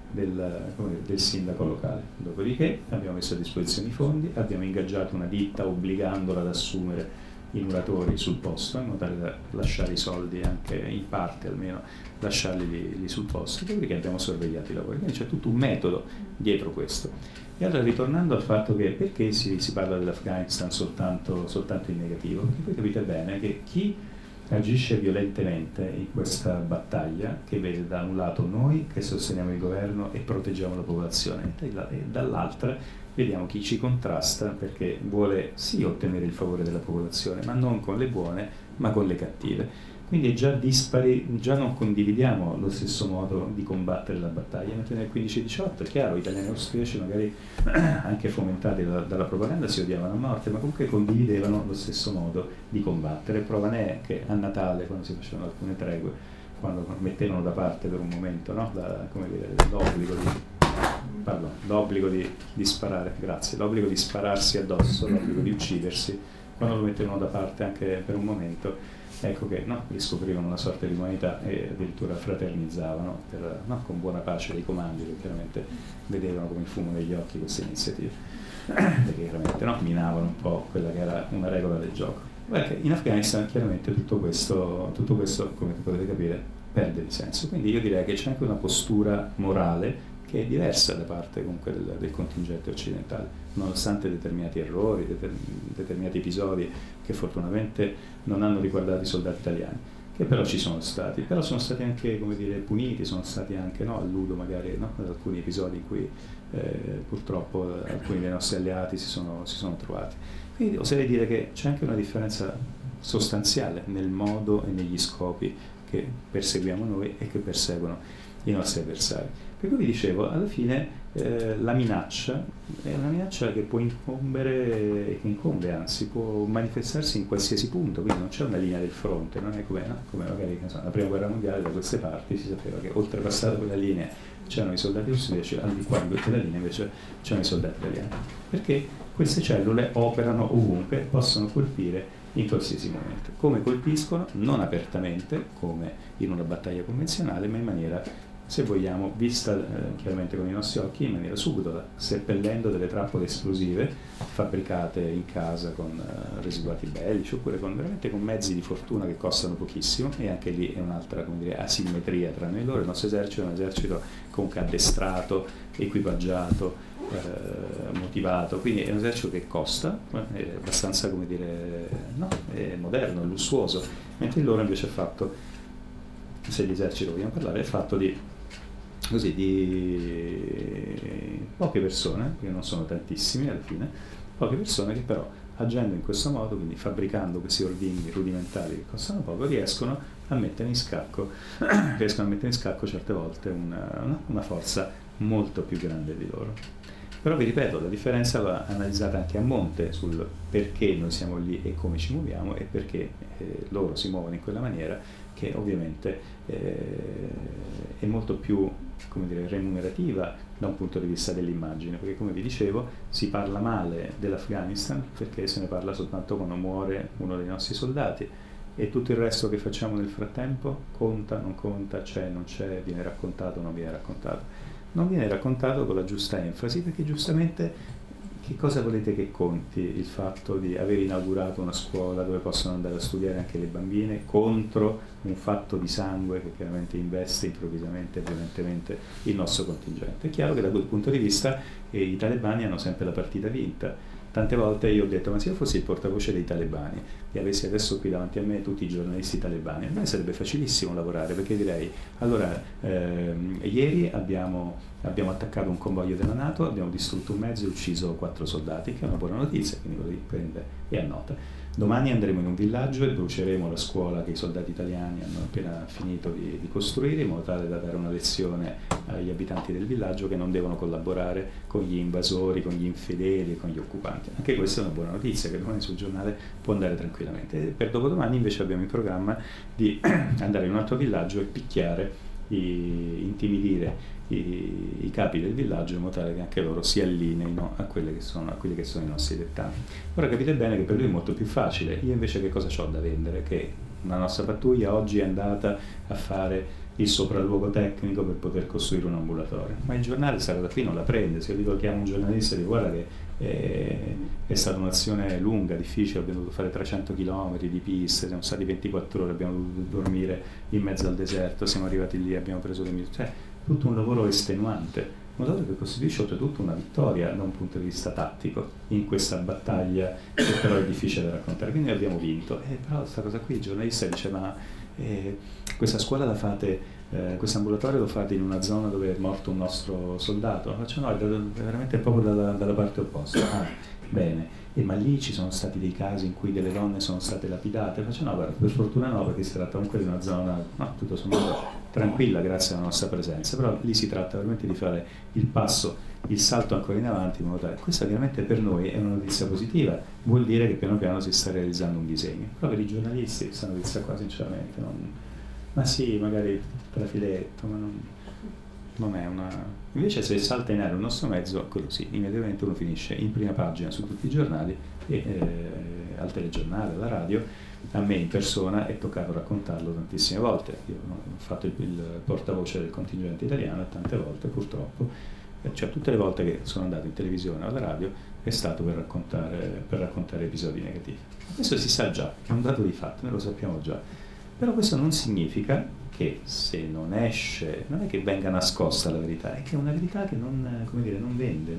del sindaco locale. Dopodiché abbiamo messo a disposizione i fondi, abbiamo ingaggiato una ditta obbligandola ad assumere i muratori sul posto in modo tale da lasciare i soldi anche in parte almeno lasciarli lì sul posto, dopodiché abbiamo sorvegliato i lavori. Quindi c'è tutto un metodo dietro questo. E allora, ritornando al fatto che perché si parla dell'Afghanistan soltanto in negativo, perché voi capite bene che chi agisce violentemente in questa battaglia, che vede da un lato noi che sosteniamo il governo e proteggiamo la popolazione e dall'altra vediamo chi ci contrasta perché vuole sì ottenere il favore della popolazione, ma non con le buone ma con le cattive. Quindi è già dispari, già non condividiamo lo stesso modo di combattere la battaglia, mentre nel 15-18 è chiaro, italiani e austriaci magari anche fomentati dalla propaganda si odiavano a morte, ma comunque condividevano lo stesso modo di combattere. Prova ne è che a Natale, quando si facevano alcune tregue, quando mettevano da parte per un momento l'obbligo di sparare, grazie, l'obbligo di spararsi addosso, l'obbligo di uccidersi, quando lo mettevano da parte anche per un momento, ecco che riscoprivano una sorta di umanità e addirittura fraternizzavano con buona pace dei comandi, che chiaramente vedevano come il fumo negli occhi queste iniziative, perché chiaramente minavano un po' quella che era una regola del gioco. Perché in Afghanistan chiaramente tutto questo, come potete capire, perde di senso. Quindi io direi che c'è anche una postura morale che è diversa da parte comunque del contingente occidentale, nonostante determinati errori, determinati episodi che fortunatamente non hanno riguardato i soldati italiani, che però ci sono stati, però sono stati anche, come dire, puniti, sono stati anche alludo magari ad alcuni episodi in cui purtroppo alcuni dei nostri alleati si sono trovati. Quindi oserei dire che c'è anche una differenza sostanziale nel modo e negli scopi che perseguiamo noi e che perseguono i nostri avversari. Per cui vi dicevo, alla fine la minaccia è una minaccia che può incombere, che incombe, anzi può manifestarsi in qualsiasi punto, quindi non c'è una linea del fronte, non è come magari la prima guerra mondiale, da queste parti si sapeva che oltrepassata quella linea c'erano i soldati russi, invece al di qua di quella linea invece c'erano i soldati italiani, perché queste cellule operano ovunque, possono colpire in qualsiasi momento. Come colpiscono? Non apertamente come in una battaglia convenzionale, ma in maniera, se vogliamo, vista chiaramente con i nostri occhi, in maniera subdola, seppellendo delle trappole esplosive fabbricate in casa con residuati bellici, oppure veramente con mezzi di fortuna che costano pochissimo, e anche lì è un'altra, come dire, asimmetria tra noi e loro. Il nostro esercito è un esercito comunque addestrato, equipaggiato, motivato, quindi è un esercito che costa, è abbastanza, come dire, no, è moderno, è lussuoso, mentre loro invece è fatto, se di esercito vogliamo parlare, è fatto di poche persone, che non sono tantissimi alla fine, poche persone che però agendo in questo modo, quindi fabbricando questi ordini rudimentali che costano poco, riescono a mettere in scacco certe volte una forza molto più grande di loro. Però vi ripeto, la differenza va analizzata anche a monte sul perché noi siamo lì e come ci muoviamo, e perché loro si muovono in quella maniera, che ovviamente è molto più, come dire, remunerativa da un punto di vista dell'immagine, perché come vi dicevo si parla male dell'Afghanistan perché se ne parla soltanto quando muore uno dei nostri soldati, e tutto il resto che facciamo nel frattempo conta, non conta, c'è, non c'è, viene raccontato, non viene raccontato. Non viene raccontato con la giusta enfasi, perché giustamente che cosa volete che conti il fatto di aver inaugurato una scuola dove possono andare a studiare anche le bambine contro un fatto di sangue che chiaramente investe improvvisamente e violentemente il nostro contingente? È chiaro che da quel punto di vista i talebani hanno sempre la partita vinta. Tante volte io ho detto, ma se io fossi il portavoce dei talebani e avessi adesso qui davanti a me tutti i giornalisti talebani, a me sarebbe facilissimo lavorare, perché direi, allora, ieri abbiamo attaccato un convoglio della NATO, abbiamo distrutto un mezzo e ucciso 4 soldati, che è una buona notizia, quindi quello lì prende e annota. Domani andremo in un villaggio e bruceremo la scuola che i soldati italiani hanno appena finito di costruire, in modo tale da dare una lezione agli abitanti del villaggio che non devono collaborare con gli invasori, con gli infedeli e con gli occupanti. Anche questa è una buona notizia, che domani sul giornale può andare tranquillamente. E per dopodomani invece abbiamo in programma di andare in un altro villaggio e picchiare, intimidire i capi del villaggio, in modo tale che anche loro si allineino a quelli che sono i nostri dettami. Ora capite bene che per lui è molto più facile. Io invece che cosa ho da vendere? Che una nostra pattuglia oggi è andata a fare il sopralluogo tecnico per poter costruire un ambulatorio, ma il giornale sarà da qui, non la prende. Se io dico, chiamo un giornalista e dico, guarda che è stata un'azione lunga, difficile, abbiamo dovuto fare 300 km di piste, siamo stati 24 ore, abbiamo dovuto dormire in mezzo al deserto, siamo arrivati lì, abbiamo preso le misure, cioè tutto un lavoro estenuante, in modo che costituisce oltretutto una vittoria da un punto di vista tattico in questa battaglia che però è difficile da raccontare. Quindi abbiamo vinto, però questa cosa qui il giornalista dice, ma questa scuola la fate, questo ambulatorio lo fate in una zona dove è morto un nostro soldato? Faccio no, è veramente proprio dalla parte opposta. Bene, ma lì ci sono stati dei casi in cui delle donne sono state lapidate? Faccio no, guarda, per fortuna no, perché si tratta comunque di una zona, no, tutto sommato tranquilla grazie alla nostra presenza, però lì si tratta veramente di fare il salto ancora in avanti, in modo tale. Questa chiaramente per noi è una notizia positiva, vuol dire che piano piano si sta realizzando un disegno. Però per i giornalisti questa notizia qua sinceramente ma sì, magari trafiletto, ma non è una... Invece se salta in aria il nostro mezzo, quello sì, immediatamente uno finisce in prima pagina su tutti i giornali e al telegiornale, alla radio. A me in persona è toccato raccontarlo tantissime volte. Io ho fatto il portavoce del contingente italiano e tante volte purtroppo, cioè tutte le volte che sono andato in televisione o alla radio è stato per raccontare episodi negativi. Questo si sa già, è un dato di fatto, noi lo sappiamo già, però questo non significa che se non esce, non è che venga nascosta la verità, è che è una verità che non, come dire, non vende,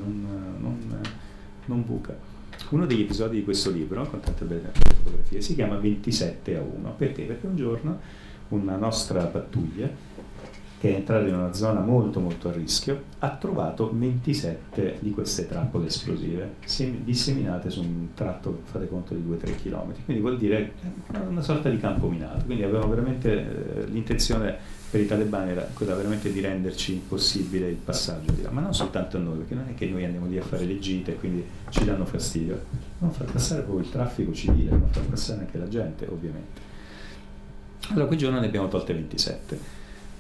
non buca. Uno degli episodi di questo libro, con tante belle fotografie, si chiama 27-1. Perché? Perché un giorno una nostra pattuglia che è entrato in una zona molto molto a rischio, ha trovato 27 di queste trappole esplosive disseminate su un tratto, fate conto, di 2-3 km, quindi vuol dire una sorta di campo minato. Quindi avevamo veramente l'intenzione per i talebani era quella veramente di renderci impossibile il passaggio di là, ma non soltanto a noi, perché non è che noi andiamo lì a fare le gite e quindi ci danno fastidio, non far passare proprio il traffico civile, non far passare anche la gente, ovviamente. Allora quel giorno ne abbiamo tolte 27.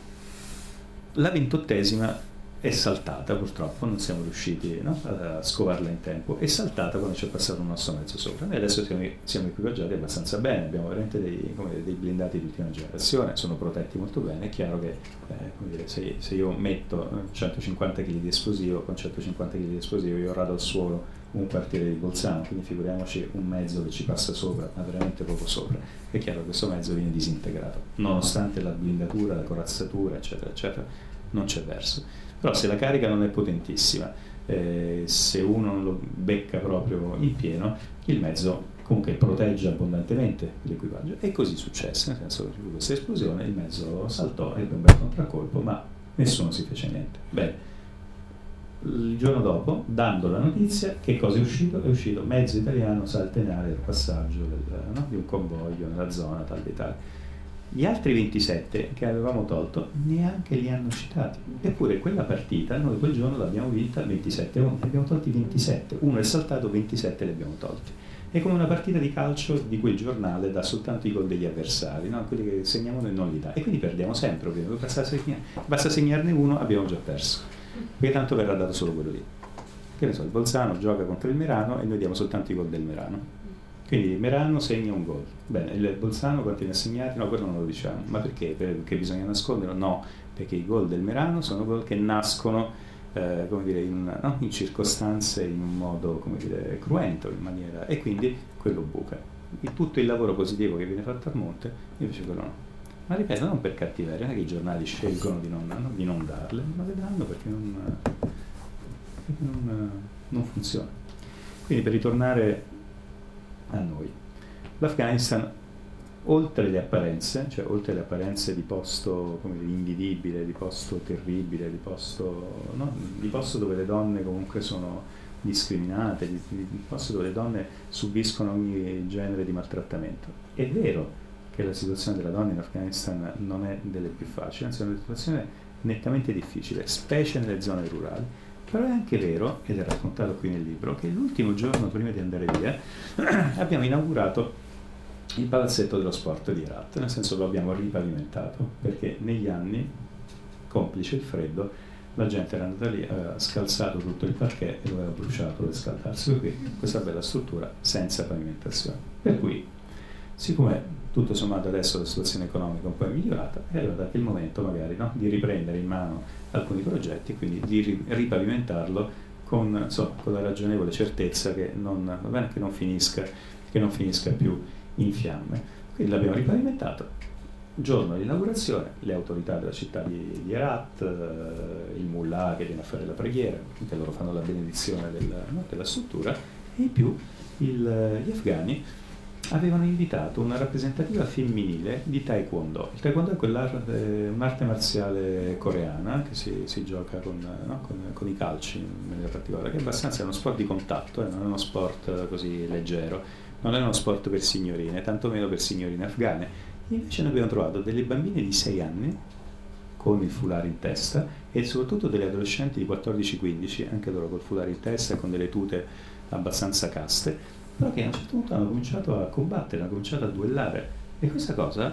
La 28esima è saltata, purtroppo non siamo riusciti, no, a scovarla in tempo, è saltata quando ci è passato un nostro mezzo sopra. Noi adesso siamo equipaggiati abbastanza bene, abbiamo veramente dei blindati di ultima generazione, sono protetti molto bene. È chiaro che come dire, se io metto 150 kg di esplosivo, con 150 kg di esplosivo io rado al suolo un quartiere di Bolzano, quindi figuriamoci un mezzo che ci passa sopra, ma veramente poco sopra. È chiaro che questo mezzo viene disintegrato, nonostante la blindatura, la corazzatura, eccetera, eccetera, non c'è verso. Però se la carica non è potentissima, se uno non lo becca proprio in pieno, il mezzo comunque protegge abbondantemente l'equipaggio. E così successe, nel senso che con questa esplosione il mezzo saltò, ebbe un bel contraccolpo, ma nessuno si fece niente. Bene. Il giorno dopo, dando la notizia, che cosa è uscito? È uscito mezzo italiano salta in aria il passaggio di un convoglio nella zona tal di tale. Gli altri 27 che avevamo tolto neanche li hanno citati, eppure quella partita noi quel giorno l'abbiamo vinta 27, ne abbiamo tolti 27, uno è saltato, 27 li abbiamo tolti. È come una partita di calcio di quel giornale dà soltanto i gol degli avversari, no? Quelli che segniamo noi non li dà, e quindi perdiamo sempre, ovviamente. Basta segnarne uno, abbiamo già perso, perché tanto verrà dato solo quello lì. Che ne so, il Bolzano gioca contro il Merano e noi diamo soltanto i gol del Merano. Quindi il Merano segna un gol. Bene, il Bolzano quanti ne ha segnati? No, quello non lo diciamo. Ma perché? Perché bisogna nasconderlo? No, perché i gol del Merano sono gol che nascono come dire, in circostanze, in un modo, come dire, cruento, in maniera, e quindi quello buca. Tutto il lavoro positivo che viene fatto a monte, invece quello no. Ma ripeto, non per cattiveria, non è che i giornali scelgono di non darle, ma le danno perché non funziona. Quindi per ritornare a noi, l'Afghanistan, oltre le apparenze, cioè oltre le apparenze di posto, come dire, invivibile, di posto terribile, di posto dove le donne comunque sono discriminate, di posto dove le donne subiscono ogni genere di maltrattamento. È vero che la situazione della donna in Afghanistan non è delle più facili, anzi è una situazione nettamente difficile, specie nelle zone rurali. Però è anche vero, ed è raccontato qui nel libro, che l'ultimo giorno prima di andare via abbiamo inaugurato il palazzetto dello sport di Herat, nel senso lo abbiamo ripavimentato, perché negli anni, complice il freddo, la gente era andata lì, aveva scalzato tutto il parquet e lo aveva bruciato per scaldarsi, qui questa bella struttura senza pavimentazione. Per cui, siccome tutto sommato adesso la situazione economica un po' è migliorata, è arrivato il momento magari, no, di riprendere in mano alcuni progetti e quindi di ripavimentarlo con la ragionevole certezza che non finisca più in fiamme. Quindi l'abbiamo ripavimentato. Giorno di inaugurazione, le autorità della città di Herat, il mullah che viene a fare la preghiera, che loro fanno la benedizione della struttura, e in più gli afghani avevano invitato una rappresentativa femminile di Taekwondo. Il Taekwondo è un'arte marziale coreana che si gioca con i calci in maniera particolare, che è abbastanza uno sport di contatto, non è uno sport così leggero, non è uno sport per signorine, tantomeno per signorine afghane. Invece noi abbiamo trovato delle bambine di 6 anni con il foulard in testa e soprattutto delle adolescenti di 14-15, anche loro col foulard in testa e con delle tute abbastanza caste, però che a un certo punto hanno cominciato a combattere, hanno cominciato a duellare. E questa cosa,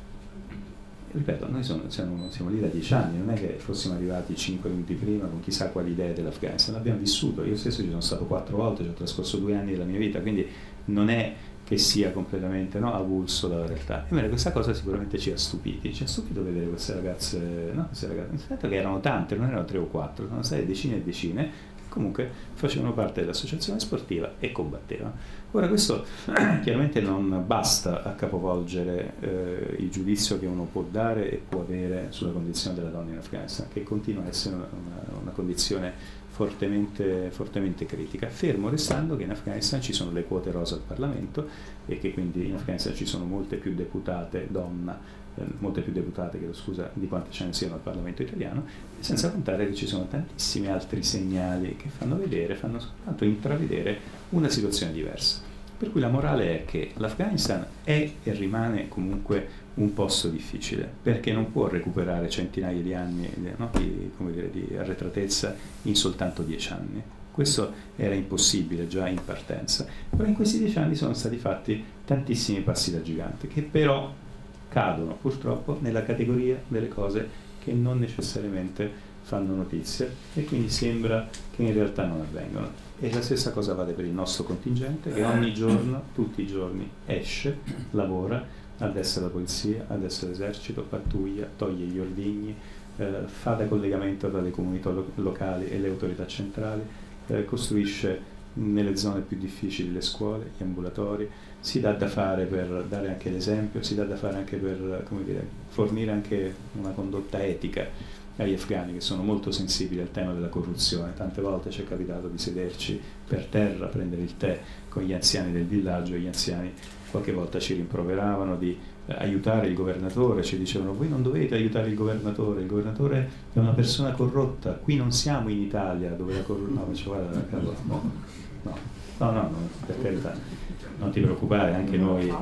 ripeto, noi siamo lì da 10 anni, non è che fossimo arrivati 5 minuti prima con chissà quali idee dell'Afghanistan, l'abbiamo vissuto. Io stesso ci sono stato 4 volte, ci ho trascorso 2 anni della mia vita, quindi non è che sia completamente avulso dalla realtà. Ebbene, questa cosa sicuramente ci ha stupito vedere queste ragazze, che erano tante, non erano 3 o 4, sono state decine e decine, comunque facevano parte dell'associazione sportiva e combattevano. Ora questo chiaramente non basta a capovolgere il giudizio che uno può dare e può avere sulla condizione della donna in Afghanistan, che continua a essere una condizione fortemente critica, fermo restando che in Afghanistan ci sono le quote rosa al Parlamento e che quindi in Afghanistan ci sono molte più deputate donna molte più deputate, chiedo scusa, di quante ce ne siano al Parlamento italiano, e senza contare che ci sono tantissimi altri segnali che fanno soltanto intravedere una situazione diversa. Per cui la morale è che l'Afghanistan è e rimane comunque un posto difficile, perché non può recuperare centinaia di anni, no, di arretratezza in soltanto 10 anni. Questo era impossibile già in partenza, però in questi 10 anni sono stati fatti tantissimi passi da gigante, che però cadono purtroppo nella categoria delle cose che non necessariamente fanno notizia, e quindi sembra che in realtà non avvengano. E la stessa cosa vale per il nostro contingente, che ogni giorno, tutti i giorni, esce, lavora a destra della polizia, a destra dell'esercito, pattuglia, toglie gli ordigni, fa da collegamento tra le comunità locali e le autorità centrali, costruisce nelle zone più difficili le scuole, gli ambulatori, si dà da fare per dare anche l'esempio, si dà da fare anche per, come dire, fornire anche una condotta etica agli afghani, che sono molto sensibili al tema della corruzione. Tante volte ci è capitato di sederci per terra, prendere il tè con gli anziani del villaggio, e gli anziani qualche volta ci rimproveravano di aiutare il governatore, ci dicevano: voi non dovete aiutare il governatore è una persona corrotta, qui non siamo in Italia dove la corruzione... No, per carità, non ti preoccupare, anche noi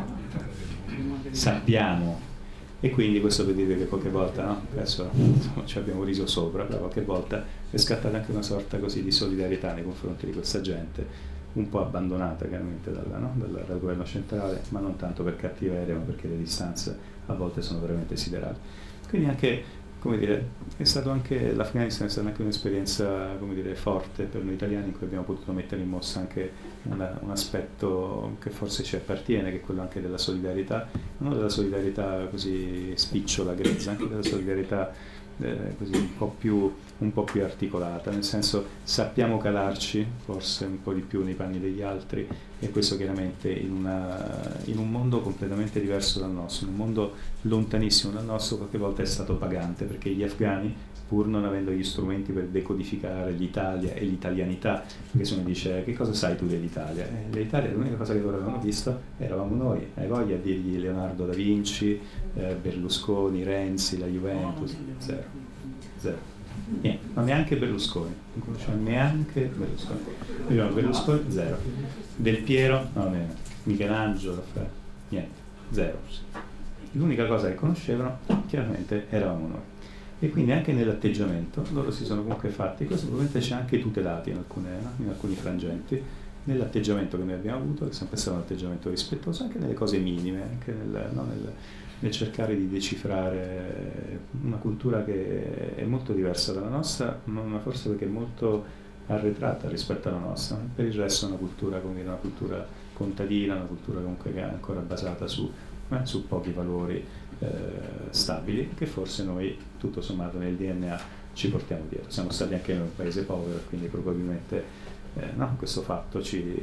sappiamo. E quindi questo per dire che qualche volta, no? Adesso ci abbiamo riso sopra, però qualche volta è scattata anche una sorta così di solidarietà nei confronti di questa gente, un po' abbandonata chiaramente dal governo centrale, ma non tanto per cattiveria, ma perché le distanze a volte sono veramente siderali. Quindi anche, come dire, l'Afghanistan è stata anche un'esperienza, come dire, forte per noi italiani, in cui abbiamo potuto mettere in mossa anche un aspetto che forse ci appartiene, che è quello anche della solidarietà, non della solidarietà così spicciola, grezza, anche della solidarietà così un po' più articolata, nel senso sappiamo calarci forse un po' di più nei panni degli altri, e questo chiaramente in un mondo completamente diverso dal nostro, in un mondo lontanissimo dal nostro, qualche volta è stato pagante, perché gli afghani, pur non avendo gli strumenti per decodificare l'Italia e l'italianità, perché se uno dice: che cosa sai tu dell'Italia? L'Italia, l'unica cosa che loro avevano visto eravamo noi, hai voglia a dirgli Leonardo da Vinci, Berlusconi, Renzi, la Juventus? Zero. Niente, ma neanche Berlusconi, non conosciamo neanche Berlusconi, zero. Del Piero, no, Michelangelo, Raffaele, niente, zero. L'unica cosa che conoscevano chiaramente eravamo noi. E quindi anche nell'atteggiamento loro si sono comunque fatti, questo probabilmente ci ha anche tutelati in alcuni frangenti, nell'atteggiamento che noi abbiamo avuto, che è sempre stato un atteggiamento rispettoso, anche nelle cose minime, anche nel cercare di decifrare una cultura che è molto diversa dalla nostra, ma forse perché è molto arretrata rispetto alla nostra. Per il resto è una cultura, come dire, una cultura contadina, una cultura comunque che è ancora basata su pochi valori stabili, che forse noi tutto sommato nel DNA ci portiamo dietro. Siamo stati anche noi un paese povero, quindi probabilmente questo fatto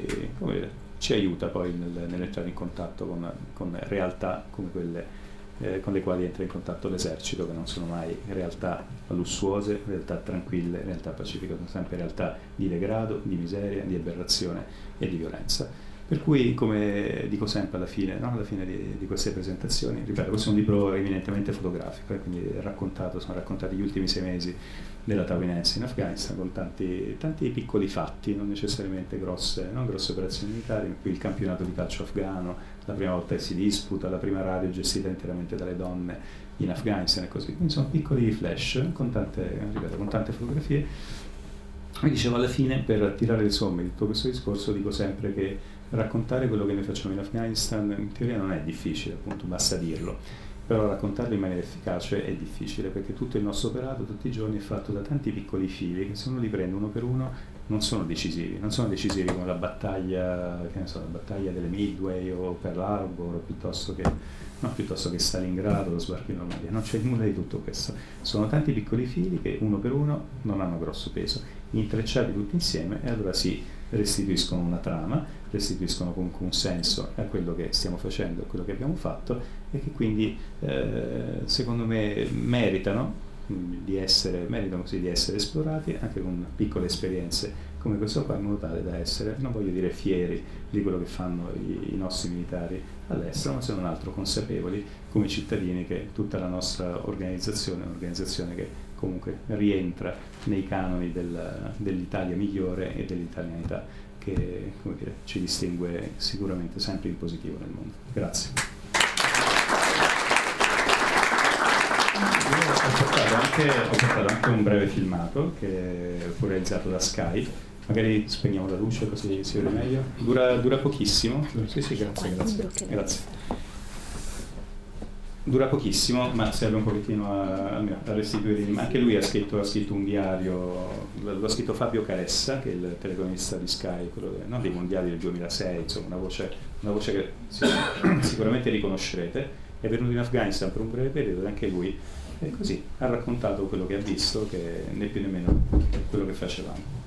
ci aiuta poi nell'entrare in contatto con realtà come quelle con le quali entra in contatto l'esercito, che non sono mai realtà lussuose, realtà tranquille, realtà pacifiche, sono sempre realtà di degrado, di miseria, di aberrazione e di violenza. Per cui, come dico sempre alla fine di queste presentazioni, ripeto, questo è un libro eminentemente fotografico, quindi sono raccontati gli ultimi 6 mesi della Tawinense in Afghanistan, con tanti piccoli fatti, non necessariamente grosse operazioni militari, ma qui il campionato di calcio afghano, la prima volta che si disputa, la prima radio gestita interamente dalle donne in Afghanistan e così. Quindi sono piccoli flash con tante fotografie. Come dicevo, alla fine, per tirare le somme di tutto questo discorso, dico sempre che raccontare quello che noi facciamo in Afghanistan in teoria non è difficile, appunto, basta dirlo, però raccontarlo in maniera efficace è difficile, perché tutto il nostro operato tutti i giorni è fatto da tanti piccoli fili che, se uno li prende uno per uno, non sono decisivi come la battaglia delle Midway o Pearl Harbor, piuttosto che Stalingrado o lo sbarco in Normandia. Non c'è nulla di tutto questo, sono tanti piccoli fili che uno per uno non hanno grosso peso, intrecciati tutti insieme, e allora si restituiscono una trama, restituiscono comunque un senso a quello che stiamo facendo, a quello che abbiamo fatto, e che quindi secondo me meritano meritano così di essere esplorati anche con piccole esperienze come questo qua, in modo tale da essere, non voglio dire fieri di quello che fanno i nostri militari all'estero, ma se non altro consapevoli come cittadini che tutta la nostra organizzazione è un'organizzazione che comunque rientra nei canoni dell'Italia migliore e dell'italianità che, come dire, ci distingue sicuramente sempre in positivo nel mondo. Grazie. Io ho portato anche un breve filmato che fu realizzato da Sky. Magari spegniamo la luce così si vede meglio. Dura pochissimo. Sì, grazie. Dura pochissimo, ma serve un pochettino a restituire. Anche lui ha scritto un diario, l'ha scritto Fabio Caressa, che è il telecronista di Sky, quello dei mondiali del 2006, insomma una voce che sicuramente riconoscerete. È venuto in Afghanistan per un breve periodo e anche lui è così, ha raccontato quello che ha visto, che né più né meno è quello che facevamo.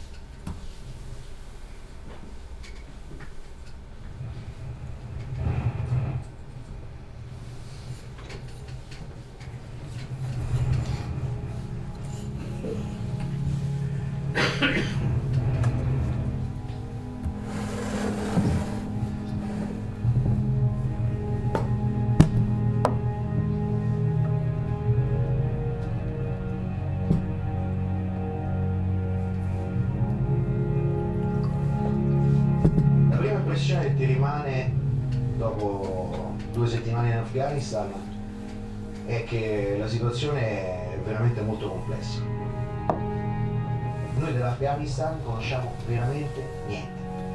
Che ti rimane dopo 2 settimane in Afghanistan è che la situazione è veramente molto complessa. Noi dell'Afghanistan conosciamo veramente niente.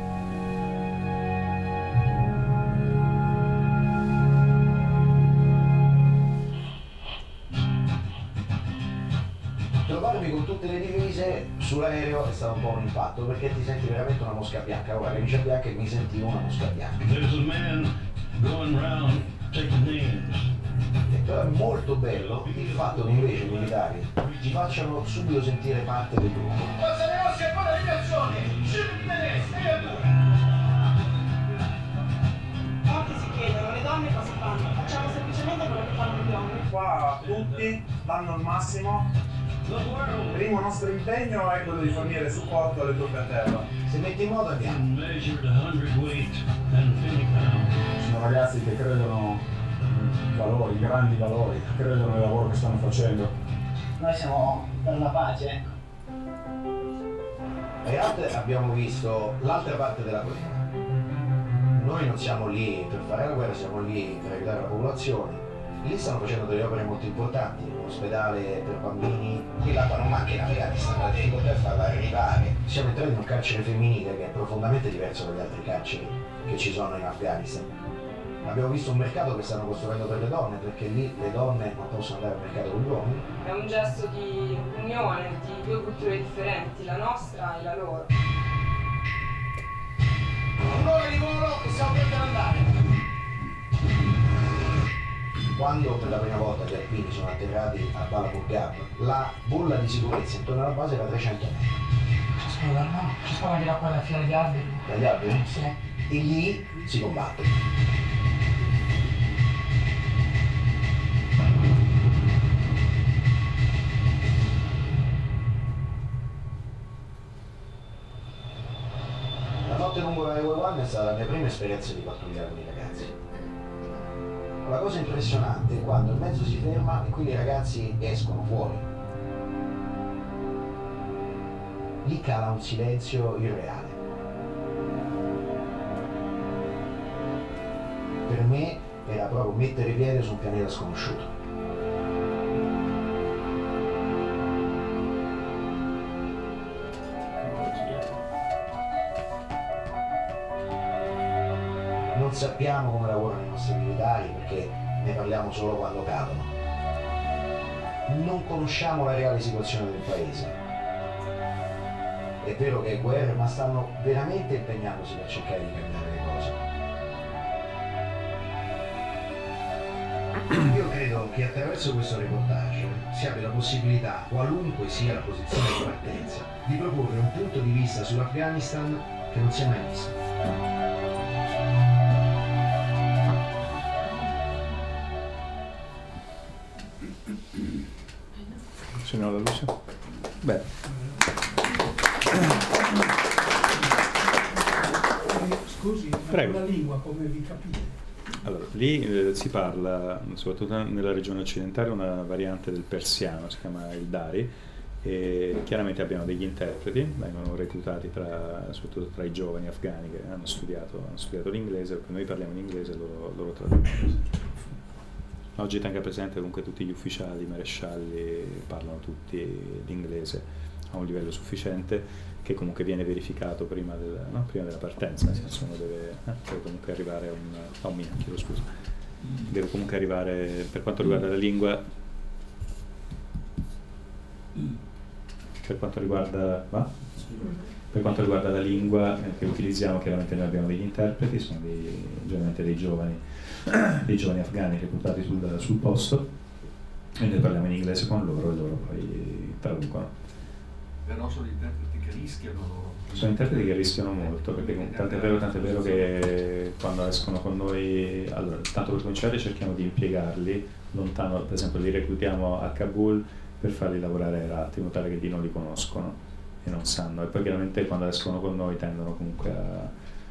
Trovarmi con tutte le divise sull'aereo è stato un po' un impatto, perché ti senti veramente una mosca bianca. Ora, camicia bianca e mi sentivo una mosca bianca. Però è molto bello il fatto che invece i militari ti facciano subito sentire parte del gruppo. Forza le mosse e poi la liberazione! Subito di Molti si chiedono, le donne cosa fanno? Facciamo semplicemente quello che fanno gli uomini. Qua tutti danno il massimo. Il primo nostro impegno è quello di fornire supporto alle truppe a terra. Se metti in moto andiamo. Sono ragazzi che credono in valori, grandi valori, credono nel lavoro che stanno facendo. Noi siamo per la pace. In realtà abbiamo visto l'altra parte della guerra. Noi non siamo lì per fare la guerra, siamo lì per aiutare la popolazione. Lì stanno facendo delle opere molto importanti, un ospedale per bambini. Qui l'acqua non manca in Afghanistan, la difficoltà è farla arrivare. Siamo entrati in un carcere femminile che è profondamente diverso dagli altri carceri che ci sono in Afghanistan. Abbiamo visto un mercato che stanno costruendo per le donne, perché lì le donne non possono andare al mercato con gli uomini. È un gesto di unione di 2 culture differenti, la nostra e la loro. Un'ora di volo e siamo pronti ad andare. Quando per la prima volta gli alpini sono atterrati a Bala Murghab, la bolla di sicurezza intorno alla base era 300 metri. Ci spara di là qua alla fila degli alberi. Dagli alberi? Sì. E lì si combatte. La notte lungo la Highway 1 è stata la mia prima esperienza di pattugliare con i ragazzi. La cosa impressionante è quando il mezzo si ferma e quindi i ragazzi escono fuori. Lì cala un silenzio irreale. Per me era proprio mettere piede su un pianeta sconosciuto. Non sappiamo come lavorano i nostri militari perché ne parliamo solo quando cadono. Non conosciamo la reale situazione del paese. È vero che è guerra, ma stanno veramente impegnandosi per cercare di cambiare le cose. Io credo che attraverso questo reportage si abbia la possibilità, qualunque sia la posizione di partenza, di proporre un punto di vista sull'Afghanistan che non si è mai visto. accendiamo la luce. Beh. Scusi, Prego. la lingua come vi capite? Allora, lì si parla, soprattutto nella regione occidentale, una variante del persiano, si chiama il Dari, e chiaramente abbiamo degli interpreti, vengono reclutati soprattutto tra i giovani afghani che hanno studiato l'inglese, perché noi parliamo in inglese e loro traducono. Oggi tenga presente che comunque tutti gli ufficiali, i marescialli parlano tutti l'inglese a un livello sufficiente, che comunque viene verificato prima della partenza, nel senso uno deve comunque arrivare a un minchio, scusa. Deve comunque arrivare, per quanto riguarda la lingua, per quanto riguarda la lingua che utilizziamo, chiaramente noi abbiamo degli interpreti, sono generalmente dei giovani afghani reclutati sul posto, e noi parliamo in inglese con loro e loro poi traducono. Però sono interpreti che rischiano loro. Sono interpreti che rischiano molto, perché tant'è vero che quando escono con noi, allora, tanto per cominciare cerchiamo di impiegarli lontano, per esempio li reclutiamo a Kabul per farli lavorare a Herat, in modo tale che lì non li conoscono e non sanno, e poi chiaramente quando escono con noi tendono comunque a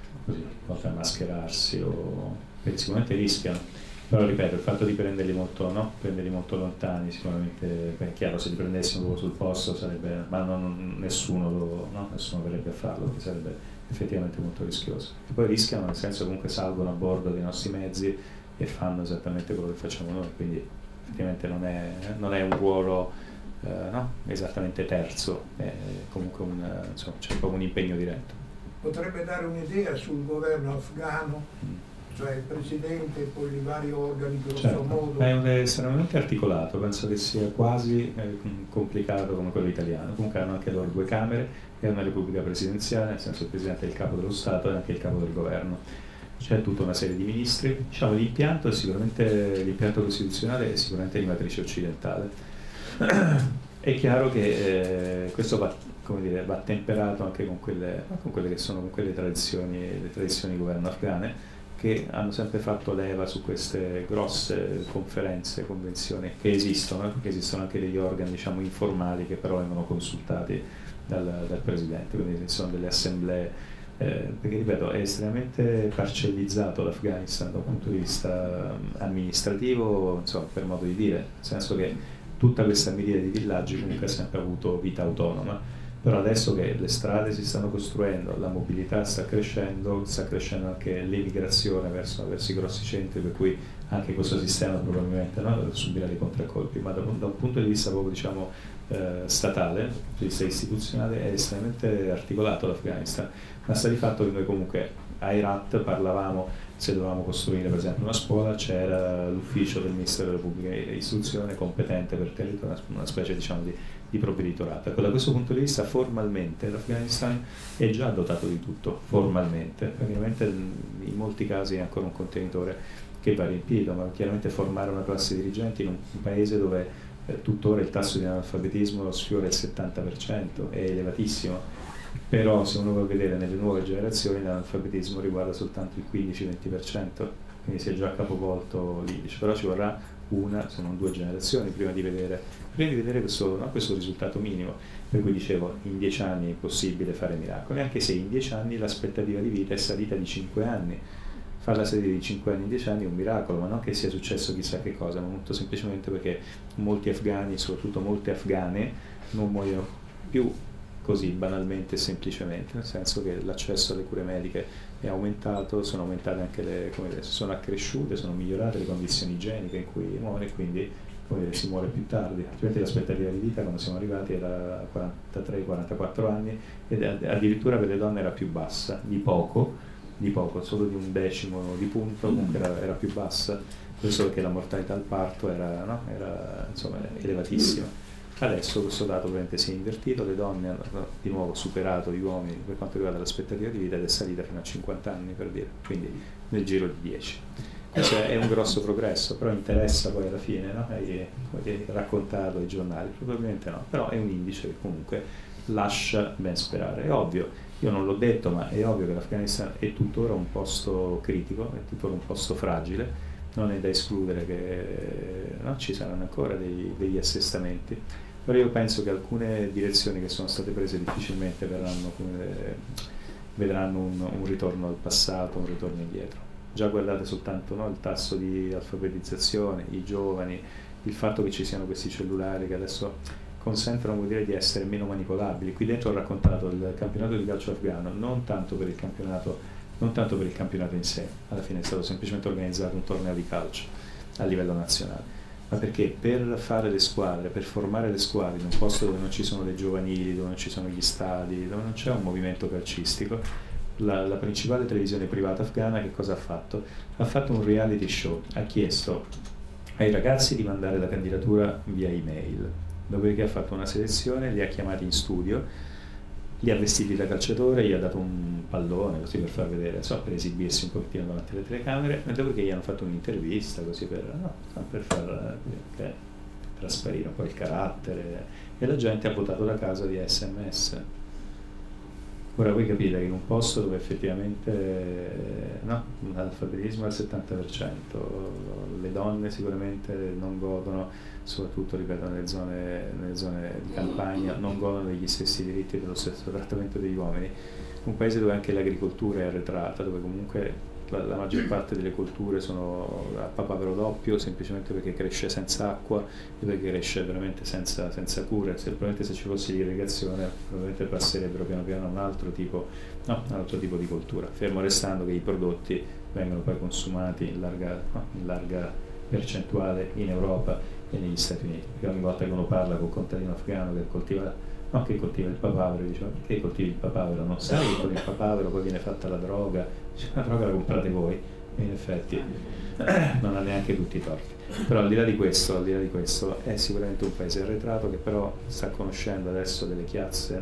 mascherarsi perché sicuramente rischiano. Però ripeto, il fatto di prenderli molto lontani, sicuramente, è chiaro, se li prendessimo sul posto sarebbe, ma nessuno verrebbe a farlo, perché sarebbe effettivamente molto rischioso. E poi rischiano, nel senso comunque salgono a bordo dei nostri mezzi e fanno esattamente quello che facciamo noi, quindi effettivamente non è un ruolo esattamente terzo, è comunque c'è proprio un impegno diretto. Potrebbe dare un'idea sul governo afghano? Cioè il presidente e poi i vari organi grosso modo. È estremamente articolato, penso che sia quasi complicato come quello italiano. Comunque hanno anche loro 2 camere, è una repubblica presidenziale, nel senso il presidente è il capo dello Stato e anche il capo del governo. C'è tutta una serie di ministri. Diciamo l'impianto costituzionale è sicuramente di matrice occidentale. È chiaro che questo va temperato anche con quelle che sono le tradizioni governo afghane, che hanno sempre fatto leva su queste grosse conferenze, convenzioni che esistono anche degli organi informali che però vengono consultati dal presidente, quindi ci sono delle assemblee, perché ripeto è estremamente parcellizzato l'Afghanistan da un punto di vista amministrativo, per modo di dire, nel senso che tutta questa miriade di villaggi comunque ha sempre avuto vita autonoma. Però adesso che le strade si stanno costruendo, la mobilità sta crescendo anche l'emigrazione verso i grossi centri, per cui anche questo sistema probabilmente subirà dei contraccolpi, ma da un punto di vista proprio statale, dal punto di vista istituzionale, è estremamente articolato l'Afghanistan, ma sta di fatto che noi comunque a Herat parlavamo, se dovevamo costruire per esempio una scuola, c'era l'ufficio del Ministero della Pubblica Istruzione competente per territorio, una specie di provveditorato. Ecco, da questo punto di vista formalmente l'Afghanistan è già dotato di tutto, formalmente, perché ovviamente in molti casi è ancora un contenitore che va riempito, ma chiaramente formare una classe dirigente in un paese dove tuttora il tasso di analfabetismo sfiora il 70%, è elevatissimo. Però se uno vuole vedere nelle nuove generazioni l'analfabetismo riguarda soltanto il 15-20%, quindi si è già capovolto l'indice, però ci vorrà una, se non 2 generazioni prima di vedere questo risultato minimo, per cui dicevo in 10 anni è possibile fare miracoli, anche se in 10 anni l'aspettativa di vita è salita di 5 anni. Farla salire di 5 anni in 10 anni è un miracolo, ma non che sia successo chissà che cosa, ma molto semplicemente perché molti afghani, soprattutto molte afghane, non muoiono più così banalmente e semplicemente, nel senso che l'accesso alle cure mediche è aumentato, sono aumentate anche sono accresciute, sono migliorate le condizioni igieniche in cui muore, quindi si muore più tardi, altrimenti l'aspettativa di vita quando siamo arrivati era 43-44 anni ed addirittura per le donne era più bassa, di poco, solo di 1/10 di punto, comunque era più bassa, questo perché la mortalità al parto era elevatissima. Adesso questo dato ovviamente si è invertito, le donne hanno di nuovo superato gli uomini per quanto riguarda l'aspettativa di vita ed è salita fino a 50 anni, per dire, quindi nel giro di 10. Questo è un grosso progresso, però interessa poi alla fine, raccontarlo ai giornali? Probabilmente no, però è un indice che comunque lascia ben sperare. È ovvio, io non l'ho detto, ma è ovvio che l'Afghanistan è tuttora un posto critico, è tuttora un posto fragile, non è da escludere che ci saranno ancora degli assestamenti. Però io penso che alcune direzioni che sono state prese difficilmente vedranno un ritorno al passato, un ritorno indietro. Già guardate soltanto, no, il tasso di alfabetizzazione, i giovani, il fatto che ci siano questi cellulari che adesso consentono, vuol dire, di essere meno manipolabili. Qui dentro ho raccontato il campionato di calcio afghano, non tanto per il campionato in sé, alla fine è stato semplicemente organizzato un torneo di calcio a livello nazionale, ma perché per fare le squadre, per formare le squadre in un posto dove non ci sono dei giovanili, dove non ci sono gli stadi, dove non c'è un movimento calcistico, la principale televisione privata afghana che cosa ha fatto? Ha fatto un reality show, ha chiesto ai ragazzi di mandare la candidatura via email, dopodiché ha fatto una selezione, li ha chiamati in studio, li ha vestiti da calciatore, gli ha dato un pallone così per far vedere, per esibirsi un pochettino davanti alle telecamere, e dopodiché gli hanno fatto un'intervista così per far trasparire un po' il carattere, e la gente ha votato da casa via SMS. Ora voi capite che in un posto dove effettivamente l'alfabetismo è al 70%, le donne sicuramente non godono, soprattutto ripeto nelle zone di campagna, non godono degli stessi diritti e dello stesso trattamento degli uomini, un paese dove anche l'agricoltura è arretrata, dove comunque la maggior parte delle colture sono a papavero doppio, semplicemente perché cresce senza acqua e perché cresce veramente senza cure. Probabilmente se ci fosse l'irrigazione probabilmente passerebbero piano piano a un altro tipo di coltura, fermo restando che i prodotti vengono poi consumati in larga percentuale in Europa e negli Stati Uniti, perché ogni volta che uno parla con un contadino afghano che coltiva il papavero, dice: ma perché coltivi il papavero? Non sai che con il papavero poi viene fatta la droga, la droga la comprate voi, e in effetti non ha neanche tutti i torti. Però al di là di questo è sicuramente un paese arretrato che però sta conoscendo adesso delle chiazze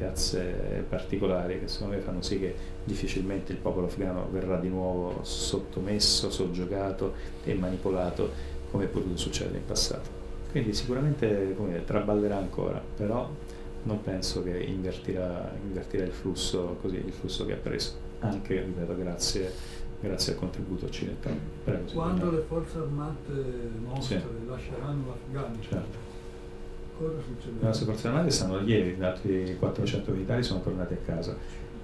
particolari che secondo me fanno sì che difficilmente il popolo afghano verrà di nuovo sottomesso, soggiogato e manipolato come è potuto succedere in passato. Quindi sicuramente traballerà ancora, però non penso che invertirà il flusso che ha preso, anche, ripeto, grazie al contributo occidentale. Prego, quando le forze armate nostre lasceranno l'Afghanistan, cosa succederà? Le nostre forze armate stanno ieri, altri 400 militari sono tornati a casa,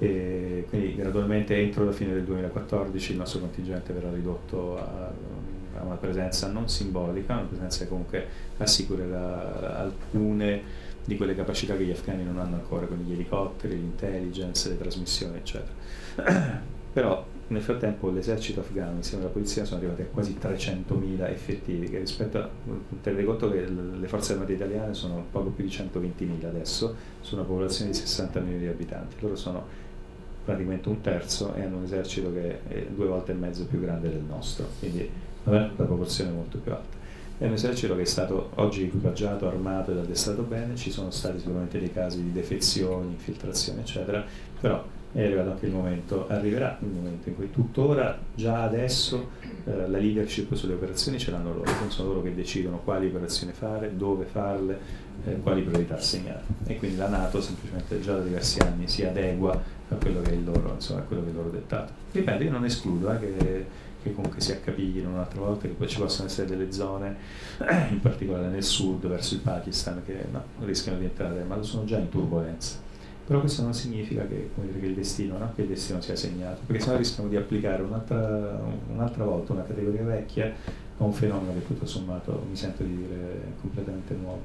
e quindi gradualmente entro la fine del 2014 il nostro contingente verrà ridotto a una presenza non simbolica, una presenza che comunque assicurerà alcune di quelle capacità che gli afghani non hanno ancora, con gli elicotteri, l'intelligence, le trasmissioni, eccetera. Però nel frattempo l'esercito afghano insieme alla polizia sono arrivati a quasi 300.000 effettivi, che tenete conto che le forze armate italiane sono poco più di 120.000 adesso, su una popolazione di 60 milioni di abitanti. Loro sono praticamente un terzo e hanno un esercito che è 2 volte e mezzo più grande del nostro, quindi la proporzione è molto più alta. È un esercito che è stato oggi equipaggiato, armato ed addestrato bene, ci sono stati sicuramente dei casi di defezioni, infiltrazioni, eccetera, però è arrivato anche arriverà il momento in cui tuttora, già adesso, la leadership sulle operazioni ce l'hanno loro, sono loro che decidono quali operazioni fare, dove farle, quali priorità assegnare, e quindi la NATO semplicemente già da diversi anni si adegua a quello che è il loro dettato. Ripeto, io non escludo che comunque si accapiglino un'altra volta, che poi ci possono essere delle zone, in particolare nel sud, verso il Pakistan, che rischiano di entrare, ma sono già in turbolenza. Però questo non significa che il destino sia segnato, perché sennò rischiamo di applicare un'altra volta una categoria vecchia a un fenomeno che tutto sommato mi sento di dire completamente nuovo.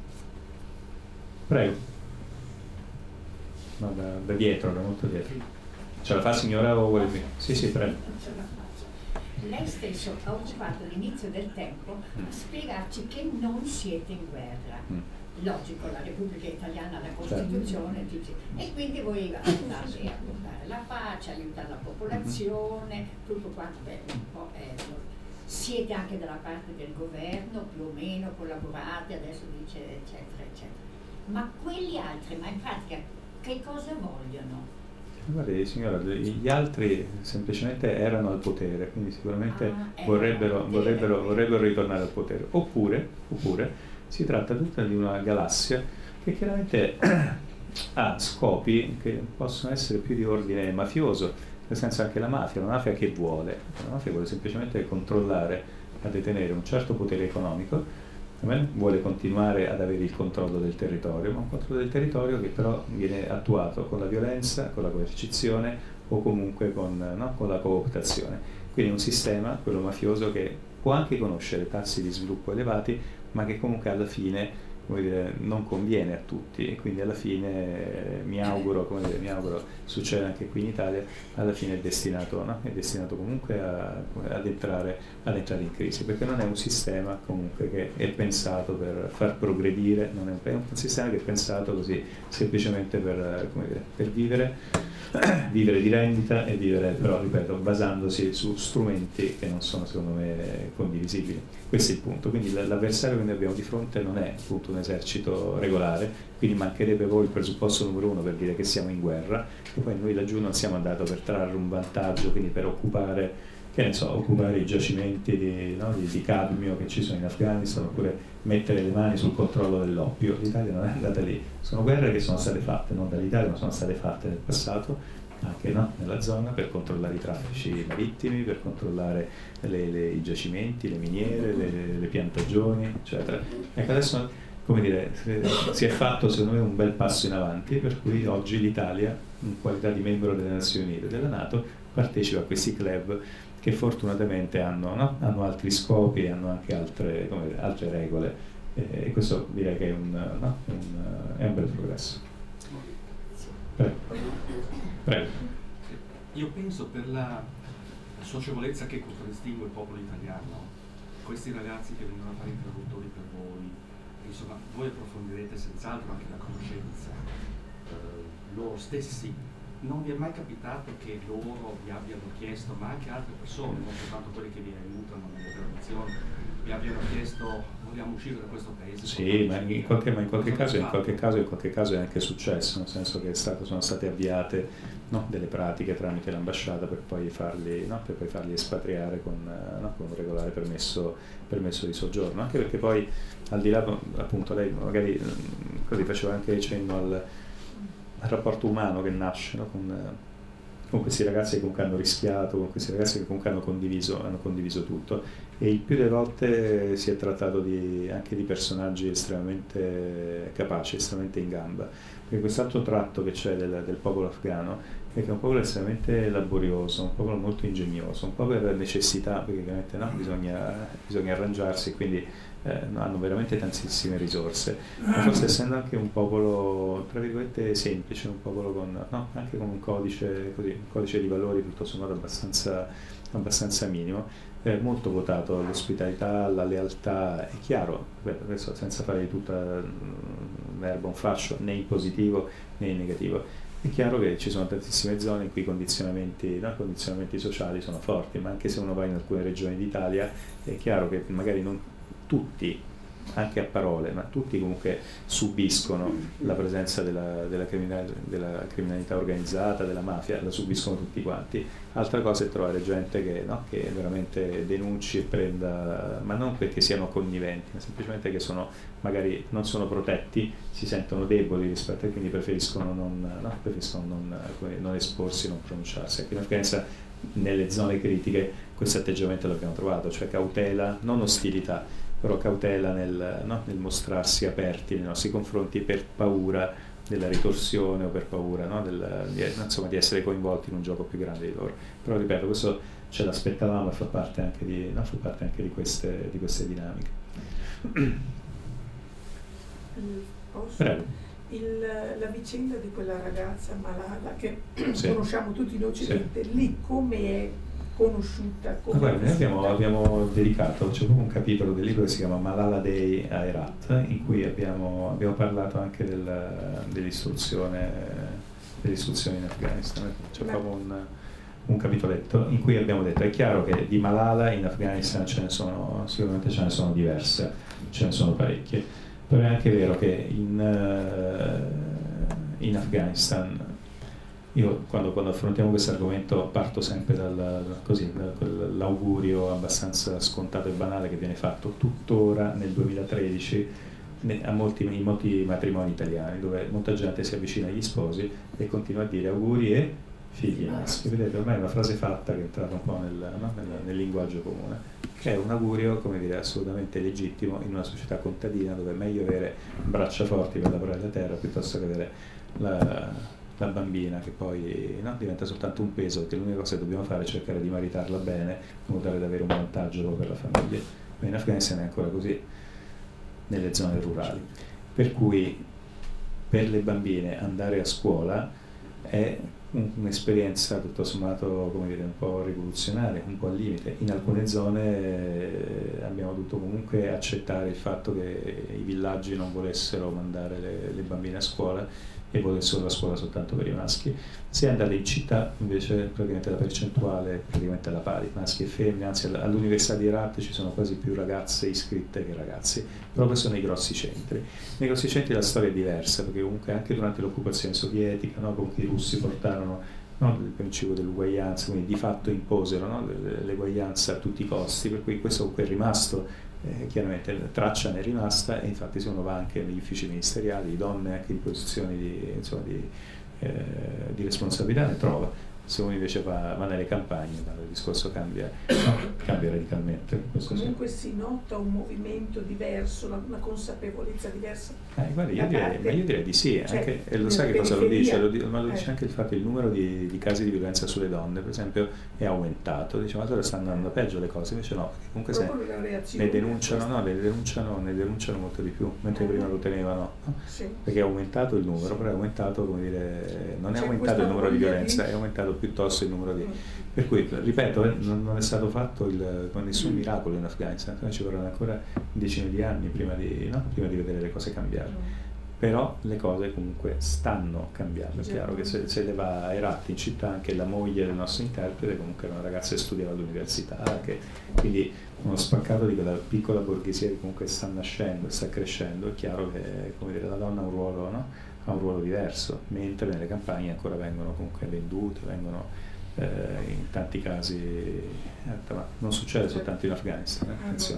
Prego. No, da dietro, da molto dietro. Ce la fa signora o vuole? Sì, prego. Lei stesso ha occupato l'inizio del tempo a spiegarci che non siete in guerra. Logico, la Repubblica Italiana, la Costituzione, e quindi voi aiutate a portare la pace, aiutare la popolazione, tutto quanto, un po' siete anche dalla parte del governo, più o meno collaborate, adesso dice eccetera, eccetera. Ma quegli altri, ma in pratica che cosa vogliono? Guardi signora, gli altri semplicemente erano al potere, quindi sicuramente vorrebbero ritornare al potere, oppure si tratta tutta di una galassia che chiaramente ha scopi che possono essere più di ordine mafioso, nel senso anche la mafia che vuole? La mafia vuole semplicemente controllare, a detenere un certo potere economico vuole continuare ad avere il controllo del territorio, ma un controllo del territorio che però viene attuato con la violenza, con la coercizione o comunque con la cooptazione. Quindi un sistema, quello mafioso, che può anche conoscere tassi di sviluppo elevati, ma che comunque alla fine, come dire, non conviene a tutti, e quindi alla fine mi auguro, succede anche qui in Italia, alla fine è destinato comunque ad entrare in crisi, perché non è un sistema comunque che è pensato per far progredire, non è un sistema che è pensato così semplicemente per vivere di rendita e vivere, però ripeto, basandosi su strumenti che non sono secondo me condivisibili. Questo è il punto. Quindi l'avversario che noi abbiamo di fronte non è appunto un esercito regolare, quindi mancherebbe poi il presupposto numero uno per dire che siamo in guerra, e poi noi laggiù non siamo andati per trarre un vantaggio, quindi per occupare i giacimenti di cadmio che ci sono in Afghanistan, oppure mettere le mani sul controllo dell'oppio. L'Italia non è andata lì, sono guerre che sono state fatte non dall'Italia, ma sono state fatte nel passato anche nella zona, per controllare i traffici marittimi, per controllare i giacimenti, le miniere, le piantagioni, eccetera. Ecco, adesso, come dire, si è fatto secondo me un bel passo in avanti, per cui oggi l'Italia, in qualità di membro delle Nazioni Unite e della NATO, partecipa a questi club che fortunatamente hanno altri scopi, hanno anche altre regole, e questo direi che è un bel progresso. Prego. Io penso, per la socievolezza che contraddistingue il popolo italiano, questi ragazzi che vengono a fare i traduttori per voi, insomma, voi approfondirete senz'altro anche la conoscenza. Loro stessi, non vi è mai capitato che loro vi abbiano chiesto, ma anche altre persone, non soltanto quelli che vi aiutano nelle traduzioni, vi abbiano chiesto: vogliamo uscire da questo paese? Sì, ma in qualche caso è anche successo, nel senso che sono state avviate delle pratiche tramite l'ambasciata per poi farli espatriare con un regolare permesso di soggiorno, anche perché poi, al di là, appunto, lei magari così faceva anche cenno al rapporto umano che nasce con questi ragazzi che comunque hanno rischiato, con questi ragazzi che comunque hanno condiviso tutto, e il più delle volte si è trattato anche di personaggi estremamente capaci, estremamente in gamba, perché quest'altro tratto che c'è del popolo afghano è che è un popolo estremamente laborioso, un popolo molto ingegnoso, un po' per necessità, perché ovviamente bisogna arrangiarsi, quindi hanno veramente tantissime risorse, ma forse essendo anche un popolo tra virgolette semplice, un popolo anche con un codice di valori tutto sommato abbastanza minimo, molto votato all'ospitalità, alla lealtà. È chiaro, adesso senza fare di tutta l'erba un fascio, né in positivo né in negativo, è chiaro che ci sono tantissime zone in cui i condizionamenti sociali sono forti, ma anche se uno va in alcune regioni d'Italia è chiaro che magari non tutti, anche a parole, ma tutti comunque subiscono la presenza della criminalità organizzata, della mafia, la subiscono tutti quanti. Altra cosa è trovare gente che veramente denunci e prenda, ma non perché siano conniventi, ma semplicemente che magari non sono protetti, si sentono deboli rispetto, e quindi preferiscono non esporsi, non pronunciarsi. Anche in Afghanistan, nelle zone critiche, questo atteggiamento l'abbiamo trovato, cioè cautela, non ostilità, però cautela nel mostrarsi aperti nei nostri confronti per paura della ritorsione o per paura di essere coinvolti in un gioco più grande di loro. Però ripeto, questo ce l'aspettavamo e fa parte anche di queste dinamiche. Prego. La vicenda di quella ragazza Malala che conosciamo tutti in Occidente, lì come è conosciuta? Guarda, noi abbiamo dedicato, c'è proprio un capitolo del libro che si chiama Malala Day a Herat, in cui abbiamo parlato anche dell'istruzione in Afghanistan. C'è proprio un capitoletto in cui abbiamo detto: è chiaro che di Malala in Afghanistan sicuramente ce ne sono diverse, ce ne sono parecchie, però è anche vero che in Afghanistan, io quando affrontiamo questo argomento parto sempre dall'augurio abbastanza scontato e banale che viene fatto tuttora nel 2013 in molti matrimoni italiani, dove molta gente si avvicina agli sposi e continua a dire auguri e figli maschi. Vedete, ormai è una frase fatta che è entrata un po' nel linguaggio comune, che è un augurio, come dire, assolutamente legittimo in una società contadina dove è meglio avere braccia forti per lavorare la terra piuttosto che avere la bambina che poi diventa soltanto un peso, perché l'unica cosa che dobbiamo fare è cercare di maritarla bene in modo tale da avere un vantaggio per la famiglia. Ma in Afghanistan è ancora così nelle zone rurali, per cui per le bambine andare a scuola è un'esperienza tutto sommato, come dire, un po' rivoluzionaria, un po' al limite. In alcune zone abbiamo dovuto comunque accettare il fatto che i villaggi non volessero mandare le bambine a scuola e volessero la scuola soltanto per i maschi. Se andate in città invece praticamente la percentuale praticamente è la pari, maschi e femmine, anzi all'Università di Herat ci sono quasi più ragazze iscritte che ragazzi, però questo nei grossi centri. Nei grossi centri la storia è diversa, perché comunque anche durante l'occupazione sovietica, comunque i russi portarono il principio dell'uguaglianza, quindi di fatto imposero l'eguaglianza a tutti i costi, per cui questo comunque è rimasto. Chiaramente la traccia ne è rimasta e infatti se uno va anche negli uffici ministeriali, di donne anche in posizioni di responsabilità ne trova. Se uno invece va nelle campagne, il discorso cambia radicalmente. Comunque si nota un movimento diverso, una consapevolezza diversa. Guarda, io direi di sì, anche, e lo sai che cosa lo dice? Ma lo dice anche il fatto che il numero di casi di violenza sulle donne, per esempio, è aumentato. Dice, ma allora stanno andando peggio le cose, invece no, perché comunque ne denunciano molto di più, mentre prima lo tenevano, sì. Perché è aumentato il numero, però è aumentato, come dire, non è aumentato il numero di violenza, è aumentato piuttosto il numero di... Per cui, ripeto, non è stato fatto nessun miracolo in Afghanistan, ci vorranno ancora decine di anni prima di vedere le cose cambiare. Però le cose comunque stanno cambiando. È chiaro che se le va a Herat in città, anche la moglie del nostro interprete comunque era una ragazza che studiava all'università, quindi uno spaccato di quella piccola borghesia che comunque sta nascendo, sta crescendo. È chiaro che, come dire, la donna ha un ruolo diverso, mentre nelle campagne ancora vengono comunque vendute, in tanti casi, ma non succede soltanto in Afghanistan, attenzione.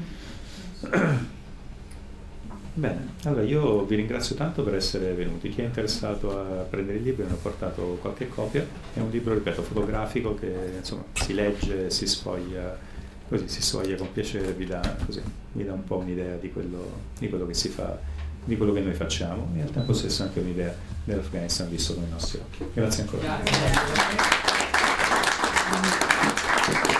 Bene, allora io vi ringrazio tanto per essere venuti. Chi è interessato a prendere il libro, ne ho portato qualche copia. È un libro, ripeto, fotografico che insomma si legge, si sfoglia con piacere, vi dà un po' un'idea di quello che si fa, di quello che noi facciamo, e al tempo stesso anche un'idea dell'Afghanistan visto con i nostri occhi. Grazie ancora. Grazie.